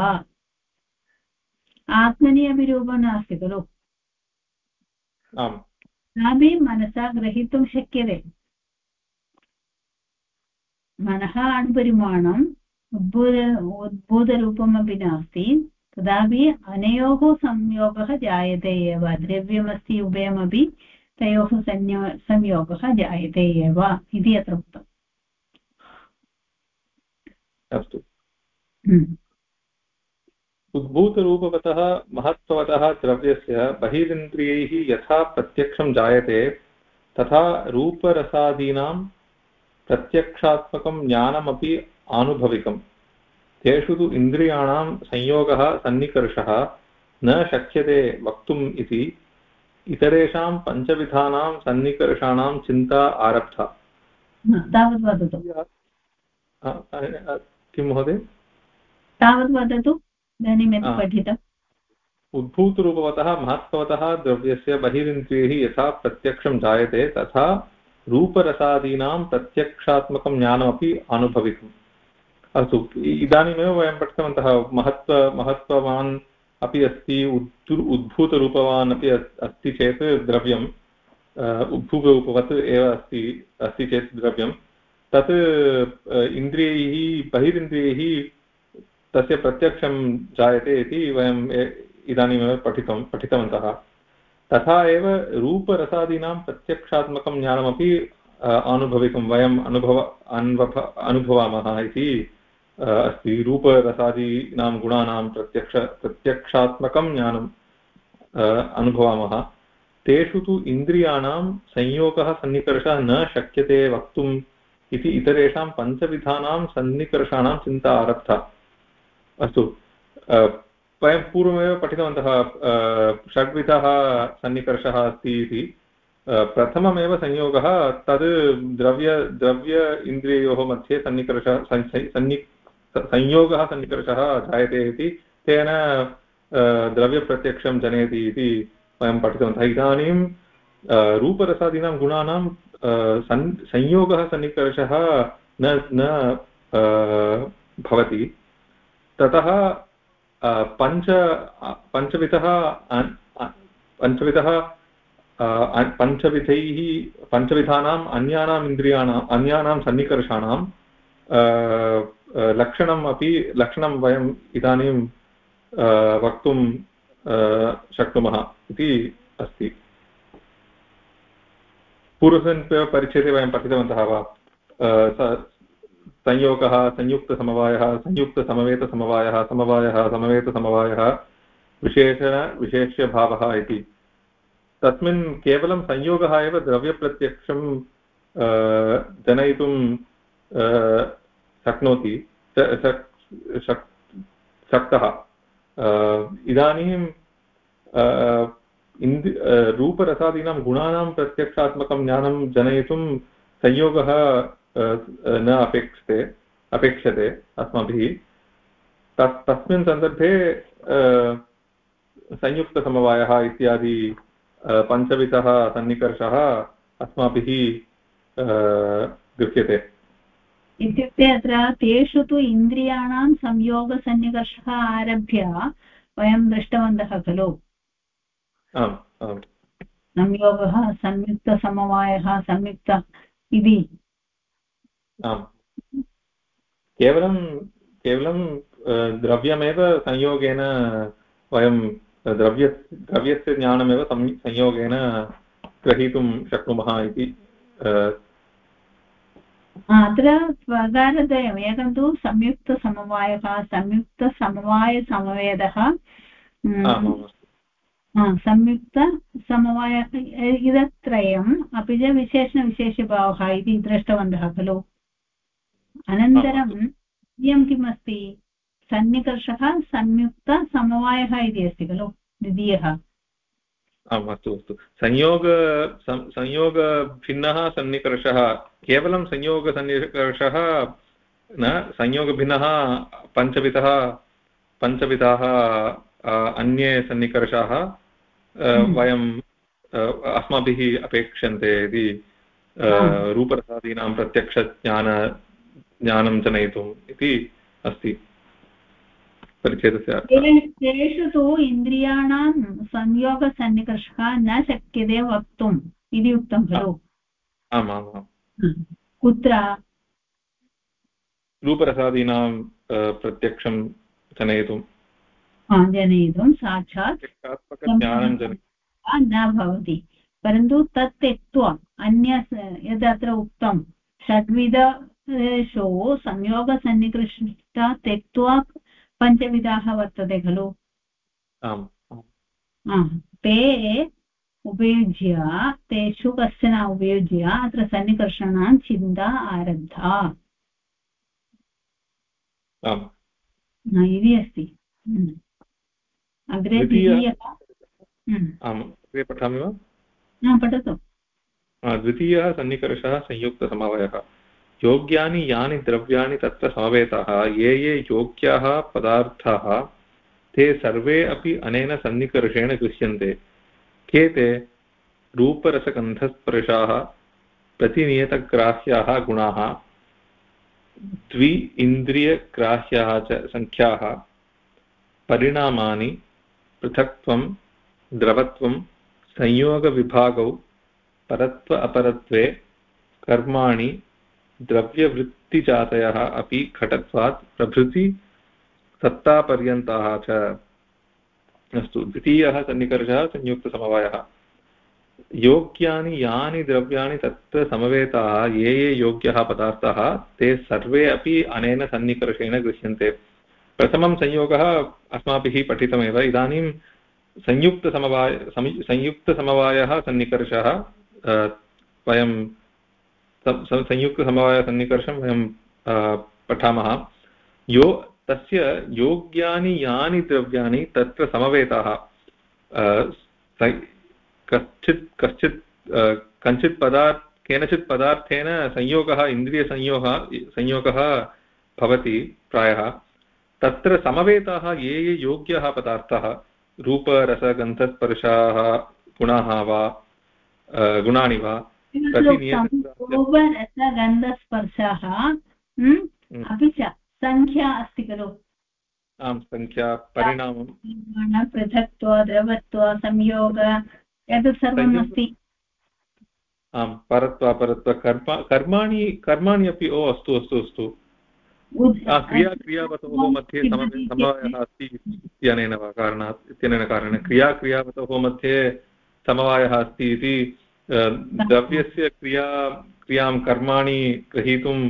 आत्मनि अपि रूपं नास्ति खलु तथापि मनसा ग्रहीतुं शक्यते मनः अणुपरिमाणम् उद्भूतरूपमपि नास्ति तदापि अनयोः संयोगः जायते एव द्रव्यमस्ति उभयमपि तयोः संयोगः जायते एव इति अत्र उक्तम् अस्तु उद्भूतरूपवतः महत्त्ववतः द्रव्यस्य बहिरिन्द्रियैः यथा प्रत्यक्षं जायते तथा रूपरसादीनां प्रत्यक्षात्मकं ज्ञानमपि आनुभविकम् तेषु तु इन्द्रियाणां संयोगः सन्निकर्षः न शक्यते वक्तुम् इति इतरेषां पञ्चविधानां सन्निकर्षाणां चिन्ता आरब्धा तावत् वदतु किं महोदय तावत् वदतु इदानीं यत् पठितम् उद्भूतरूपवतः महत्त्ववतः द्रव्यस्य बहिरिन्द्रियैः यथा प्रत्यक्षं जायते तथा रूपरसादीनां प्रत्यक्षात्मकं ज्ञानमपि आनुभविकम् अस्तु इदानीमेव वयं पठितवन्तः महत्त्ववान् अपि अस्ति उद्भूतरूपवान् अपि अस्ति चेत् द्रव्यम् उद्भूतरूपवत् एव अस्ति चेत् द्रव्यं तत् इन्द्रियैः बहिरिन्द्रियैः तस्य प्रत्यक्षं जायते इति वयम् इदानीमेव पठितवन्तः तथा एव रूपरसादीनां प्रत्यक्षात्मकं ज्ञानमपि आनुभविकं वयम् अनुभवामः इति अस्ति। रूपरसादीनां गुणानां प्रत्यक्षात्मकं ज्ञानम् अनुभवामः। तेषु तु इन्द्रियाणां संयोगः सन्निकर्षः न शक्यते वक्तुम् इति इतरेषां पञ्चविधानां सन्निकर्षाणां चिन्ता आरब्धा। अस्तु, वयं पूर्वमेव पठितवन्तः षड्विधः सन्निकर्षः अस्ति इति। प्रथममेव संयोगः तद् द्रव्य इन्द्रिययोः मध्ये संयोगः सन्निकर्षः जायते इति, तेन द्रव्यप्रत्यक्षं जनयति इति वयं पठितवन्तः। इदानीं रूपरसादीनां गुणानां संयोगः सन्निकर्षः न भवति। ततः पञ्चविधानाम् अन्यानाम् इन्द्रियाणाम् अन्यानां सन्निकर्षाणां लक्षणं वयम् इदानीं वक्तुं शक्नुमः इति अस्ति। पूर्वस्मिन् परिच्छेदे वयं पठितवन्तः वा, संयोगः, संयुक्तसमवायः, संयुक्तसमवेतसमवायः, समवेतसमवायः, विशेष्यभावः इति। तस्मिन् केवलं संयोगः एव द्रव्यप्रत्यक्षं जनयितुं शक्नोति शक्तः। इदानीं रूपरसादीनां गुणानां प्रत्यक्षात्मकं ज्ञानं जनयितुं संयोगः न अपेक्षते अस्माभिः। तस्मिन् सन्दर्भे संयुक्तसमवायः इत्यादि पञ्चविधः सन्निकर्षः अस्माभिः गृह्यते। इत्युक्ते अत्र तेषु तु इन्द्रियाणां संयोगसन्निकर्षः आरभ्य वयं दृष्टवन्तः खलु। आम् आम्, संयोगः, संयुक्तसमवायः, संयुक्त इति। आम्, केवलं द्रव्यमेव संयोगेन वयं द्रव्यस्य ज्ञानमेव संयोगेन ग्रहीतुं शक्नुमः इति। अत्र प्रकारद्वयम्, एकं तु संयुक्तसमवायः, संयुक्तसमवायसमवेदः, संयुक्तसमवाय, इदत्रयम्, अपि च विशेषणविशेषभावः इति दृष्टवन्तः खलु। अनन्तरं द्वितीयं किम् अस्ति? सन्निकर्षः संयुक्तसमवायः इति अस्ति खलु द्वितीयः। आम्, अस्तु अस्तु। संयोगभिन्नः सन्निकर्षः, केवलं संयोगसन्निकर्षः न, संयोगभिन्नः पञ्चविधाः अन्ये सन्निकर्षाः वयं अस्माभिः अपेक्षन्ते इति रूपरसादीनां प्रत्यक्षज्ञानं जनयितुम् इति अस्ति परिच्छेदस्य अर्थः। तेषु तु इन्द्रियाणां संयोगसन्निकर्षः न शक्यते वक्तुम् इति उक्तं खलु। आमामाम्। कुत्र? रूपरसादीनां प्रत्यक्षं जनयितुं साक्षात् ज्ञानं न भवति। परन्तु तत् त्यक्त्वा अन्य यदत्र उक्तं षड्विधेषु संयोगसन्निकृष्टा त्यक्त्वा पञ्चविधाः वर्तते खलु। ते उपयुज्य, तेषु कश्चन उपयुज्य अत्र सन्निकर्षणां चिन्ता आरब्धा इति अस्ति। अग्रे अग्रे पठामि वा? पठतु। द्वितीयः सन्निकर्षः संयुक्तसमवायः। योग्यानि यानि द्रव्याणि तत्र समवेताः, ये योग्याः पदार्थाः, ते सर्वे अपि अनेन सन्निकर्षेण गृह्यन्ते। के ते? रूपरसगन्धस्पर्शाः, प्रतिनियतग्राह्याः गुणाः, द्वि इन्द्रियग्राह्याः च संख्याः, परिणामानि, पृथक्त्वं, द्रवत्वं, संयोगविभागौ, परत्व अपरत्वे, कर्माणि, द्रव्यवृत्तिजातयः अपि घटत्वात् प्रभृति सत्तापर्यन्ताः च। अस्तु, द्वितीयः सन्निकर्षः संयुक्तसमवायः। योग्यानि यानि द्रव्याणि तत्र समवेताः ये ये योग्यः पदार्थाः ते सर्वे अपि अनेन सन्निकर्षेण गृह्यन्ते। प्रथमं संयोगः अस्माभिः पठितमेव। इदानीं संयुक्तसमवायः सन्निकर्षः वयं संयुक्तसमवायसन्निकर्षं वयं पठामः। तस्य योग्यानि यानि द्रव्याणि तत्र समवेताः, केनचित् पदार्थेन संयोगः संयोगः भवति प्रायः। तत्र समवेताः ये ये योग्याः पदार्थाः, रूपरसगन्धस्पर्शाः गुणाः वा गुणानि वा रूपरसगन्धस्पर्शाः अपि च संख्या अस्ति खलु। आं, संख्या, परिणामं, पृथक्त्व, द्रवत्व, संयोग, एतत् सर्वम् अस्ति। आं, परत्व अपरत्व, कर्माणि अपि अस्तु अस्तु अस्तु। क्रियावतोः मध्ये समवायः अस्ति इत्यनेन कारणेन क्रियावतोः मध्ये समवायः अस्ति इति द्रव्यस्य क्रियां कर्माणि ग्रहीतुं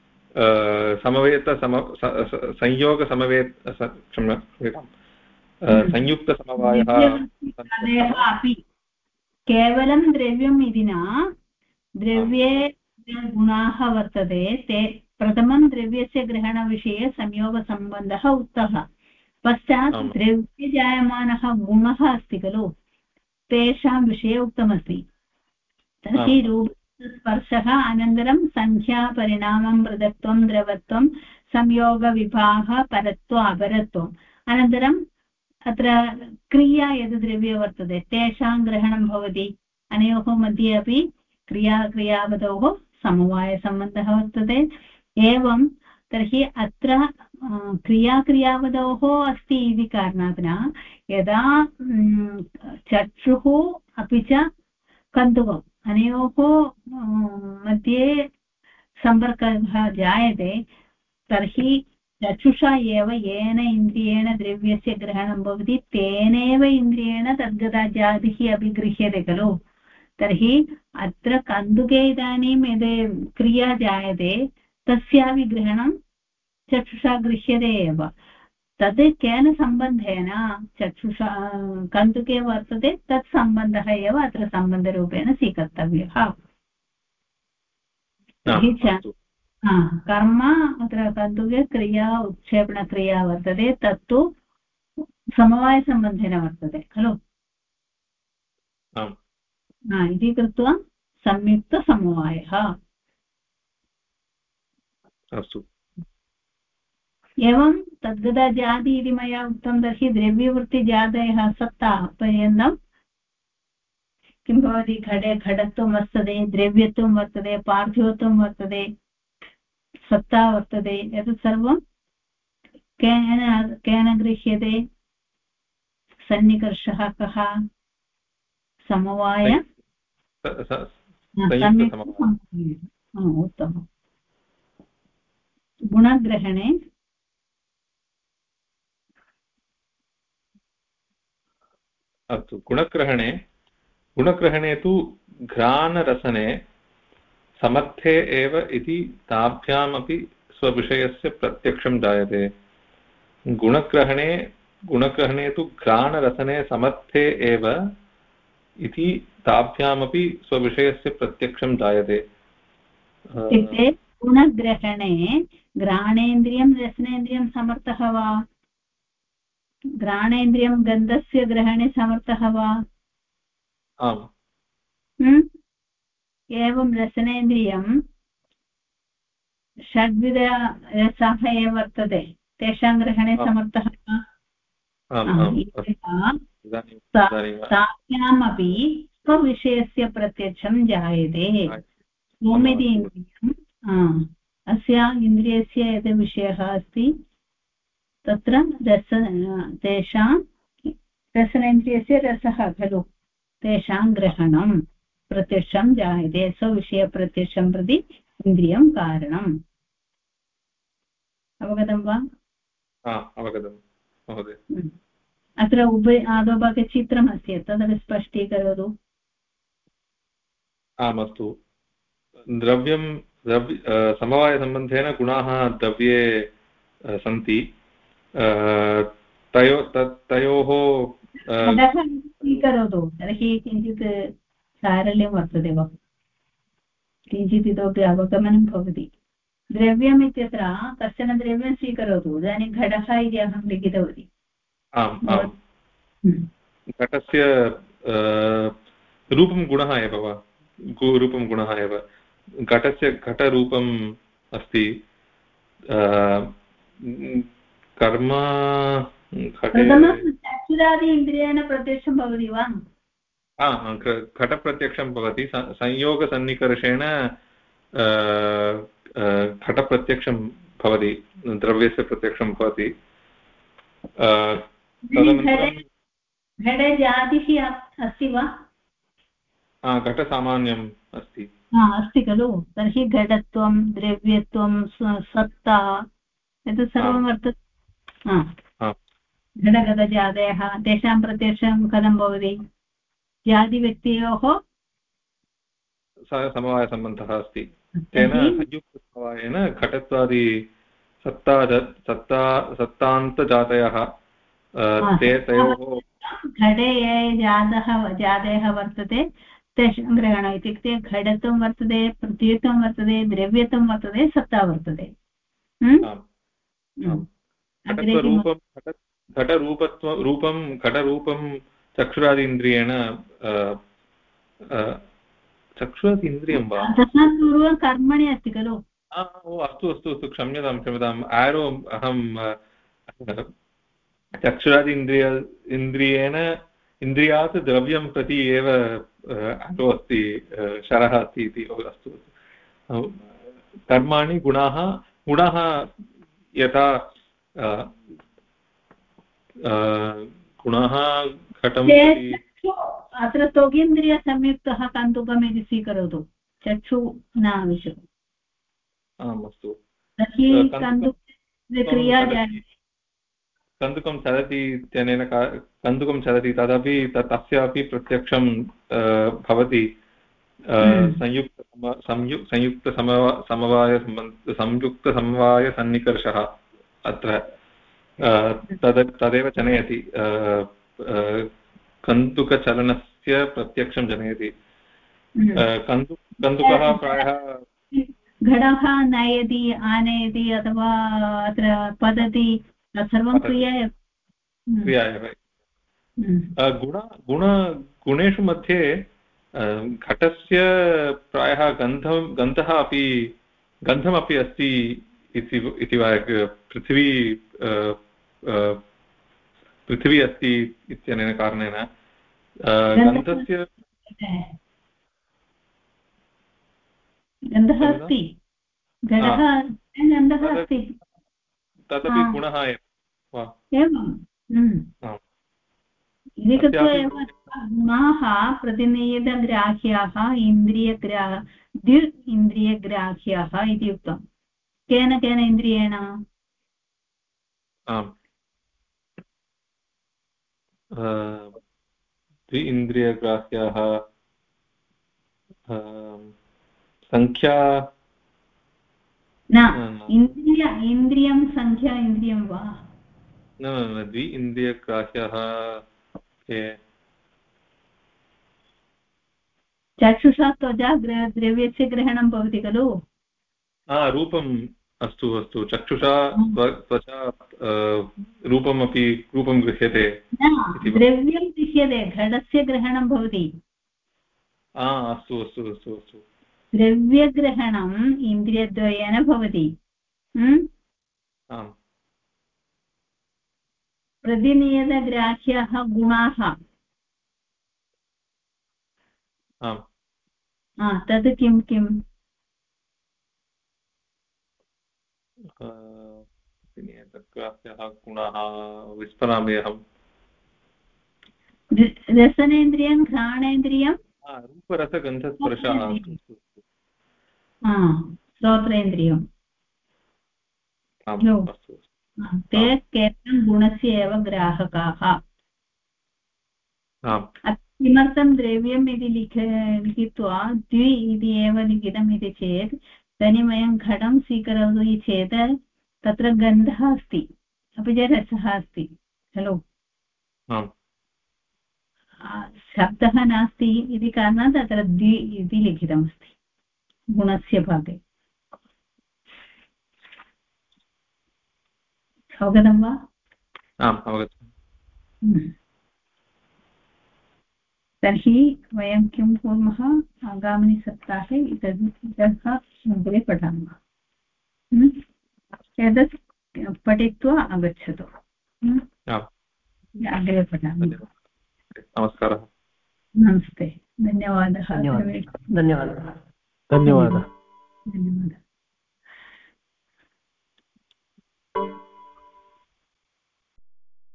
संयुक्तसमवायः अपि केवलं द्रव्यम् इति न, द्रव्ये गुणाः वर्तते, ते प्रथमं द्रव्यस्य ग्रहणविषये संयोगसम्बन्धः उक्तः। पश्चात् द्रव्ये जायमानः गुणः अस्ति खलु, तेषां विषये उक्तमस्ति। तर्हि रूपस्पर्शः, अनन्तरं संख्या, परिणामं, पृथक्त्वं, द्रवत्वं, संयोगविभागः, परत्व अपरत्वम्, अनन्तरम् अत्र क्रिया यद् द्रव्ये वर्तते तेषां ग्रहणं भवति। अनयोः मध्ये अपि क्रियावतोः समवायसम्बन्धः वर्तते। एवं तर्हि अत्र क्रियावतोः अस्ति इति कारणात् यदा चक्षुः अपि च कन्दुकम् अनयोः मध्ये सम्पर्कः जायते, तर्हि चक्षुषा एव येन इन्द्रियेण द्रव्यस्य ग्रहणं भवति, तेनैव इन्द्रियेण तद्गताजातिः अपि गृह्यते खलु। तर्हि अत्र कन्दुके इदानीं यद् क्रिया जायते तस्यापि ग्रहणं चक्षुषा गृह्यते एव। तद् केन सम्बन्धेन चक्षुषा कन्दुके वर्तते, तत् सम्बन्धः एव अत्र सम्बन्धरूपेण स्वीकर्तव्यः। कर्म अत्र कन्दुके क्रिया उत्क्षेपणक्रिया वर्तते, तत्तु समवायसम्बन्धेन वर्तते खलु। इति कृत्वा संयुक्तसमवायः। अस्तु। एवं तद्गतजाति इति मया उक्तं। तर्हि द्रव्यवृत्तिजातयः सप्ताह पर्यन्तं किं भवति? घटे घटत्वं वर्तते, द्रव्यत्वं वर्तते, पार्थिवत्वं वर्तते, सत्ता वर्तते। एतत् सर्वं केन गृह्यते? सन्निकर्षः कः? समवाय उत्तमम्। गुणग्रहणे अस्तु, गुणग्रहणे तु घ्राणरसने समर्थे एव इति ताभ्यामपि स्वविषयस्य प्रत्यक्षं जायते। गुणग्रहणे तु घ्राणरसने समर्थे एव इति ताभ्यामपि स्वविषयस्य प्रत्यक्षं जायते। इत्युक्ते गुणग्रहणे घ्राणेन्द्रियं रसनेन्द्रियं समर्थः वा? घ्राणेन्द्रियं गन्धस्य ग्रहणे समर्थः वा? आम्। एवं रसनेन्द्रियं षड्विधरसाः ये वर्तते तेषां ग्रहणे समर्थः वा? ताभ्यामपि स्वविषयस्य प्रत्यक्षं जायते। ओमिति इन्द्रियम् अस्य इन्द्रियस्य यत् विषयः अस्ति तत्र तेषां रसनेन्द्रियस्य रसः खलु, तेषां ग्रहणं प्रत्यक्षं जायते। स्वविषयप्रत्यक्षं प्रति इन्द्रियं कारणम्। अवगतं वा? अवगतं महोदय। अत्र अधोभागे चित्रमस्ति, तदपि स्पष्टीकरोतु। आम् अस्तु द्रव्यं समवायसम्बन्धेन गुणाः द्रव्ये सन्ति तयोः स्वीकरोतु तर्हि किञ्चित् सारल्यं वर्तते वा किञ्चित् इतोपि अवगमनं भवति द्रव्यम् इत्यत्र कश्चन द्रव्यं स्वीकरोतु इदानीं घटः इति अहं लिखितवती आम् आम् घटस्य रूपं गुणः एव वा रूपं गुणः एव घटस्य घटरूपम् अस्ति कर्म चक्षुरादि इन्द्रियेण प्रत्यक्षं भवति वा घटप्रत्यक्षं भवति संयोगसन्निकर्षेण घटप्रत्यक्षं भवति द्रव्यस्य प्रत्यक्षं भवति तदनन्तरं घटे जातिः अस्ति वा घटसामान्यम् अस्ति अस्ति खलु तर्हि घटत्वं द्रव्यत्वं सत्ता एतत् सर्वं वर्तते घटगतजातयः तेषां प्रत्यक्षं कथं भवति जातिव्यक्तयोः समवायसम्बन्धः अस्ति तेन संयुक्तसमवायेन घटत्वादि सत्तान्तजातयः तयोः घटे ये जातयः वर्तते तेषां ग्रहणम् इत्युक्ते घटत्वं वर्तते पृथ्वीत्वं वर्तते द्रव्यत्वं वर्तते सत्ता वर्तते घटरूपं चक्षुरादीन्द्रियेण चक्षुरादीन्द्रियं वा पूर्वं कर्मणि अस्ति खलु अस्तु अस्तु अस्तु क्षम्यताम् आरो अहं चक्षुरादि इन्द्रियेण इन्द्रियात् द्रव्यं प्रति एव आरो अस्ति शरः अस्ति इति अस्तु कर्माणि गुणाः यथा गुणाः घटं अत्र त्वगिन्द्रियसंयुक्तः कन्दुकम् इति स्वीकरोतु चक्षु न आवश्यकम् आम् अस्तु तर्हि क्रिया कन्दुकं चलति इत्यनेन कन्दुकं चलति तदपि तस्यापि प्रत्यक्षं भवति संयुक्तसमवायसन्निकर्षः अत्र तदेव जनयति कन्दुकचलनस्य प्रत्यक्षं जनयति कन्दुकः प्रायः घटः नयति आनयति अथवा अत्र पतति सर्वं क्रिया एव गुणेषु मध्ये घटस्य प्रायः गन्धमपि अस्ति इति वा पृथिवी अस्ति इत्यनेन कारणेन गन्धस्य गन्धः अस्ति गन्धः अस्ति तदपि गुणः एवम् इति कृत्वा एव गुणाः प्रतिनियतग्राह्याः इन्द्रियग्राह्याः इति उक्तं केन इन्द्रियेण द्वि इन्द्रियग्राह्याः संख्या न इन्द्रियं संख्या इन्द्रियं वा न द्वि इन्द्रियग्राह्याः चक्षुषा त्वचा द्रव्यस्य ग्रहणं भवति खलु रूपम् अस्तु अस्तु चक्षुषा त्वचा रूपं गृह्यते द्रव्यं गृह्यते घटस्य ग्रहणं भवति अस्तु अस्तु अस्तु अस्तु द्रव्यग्रहणम् इन्द्रियद्वयेन भवति प्रतिनियतग्राह्याः गुणाः तद् किं किम् प्रतिनियतग्राह्याः गुणाः विस्मरामि अहम् रसनेन्द्रियं घ्राणेन्द्रियं रूपरसगन्धस्पर्शः श्रोत्रेन्द्रियं ते केवलं गुणस्य एव ग्राहकाः किमर्थं द्रव्यम् इति लिखित्वा द्वि इति एव लिखितम् इति चेत् इदानीं वयं घटं स्वीकरोति चेत् तत्र गन्धः अस्ति अपि च रसः अस्ति खलु शब्दः नास्ति इति कारणात् तत्र द्वि इति लिखितमस्ति गुणस्य भागे अवगतं वा? आम् अवगतम्। तर्हि वयं किं कुर्मः आगामिनि सप्ताहे इतः अग्रे पठामः। एतत् पठित्वा आगच्छतु। अग्रे पठामः। नमस्कारः। नमस्ते। धन्यवादः। धन्यवादः। धन्यवादः।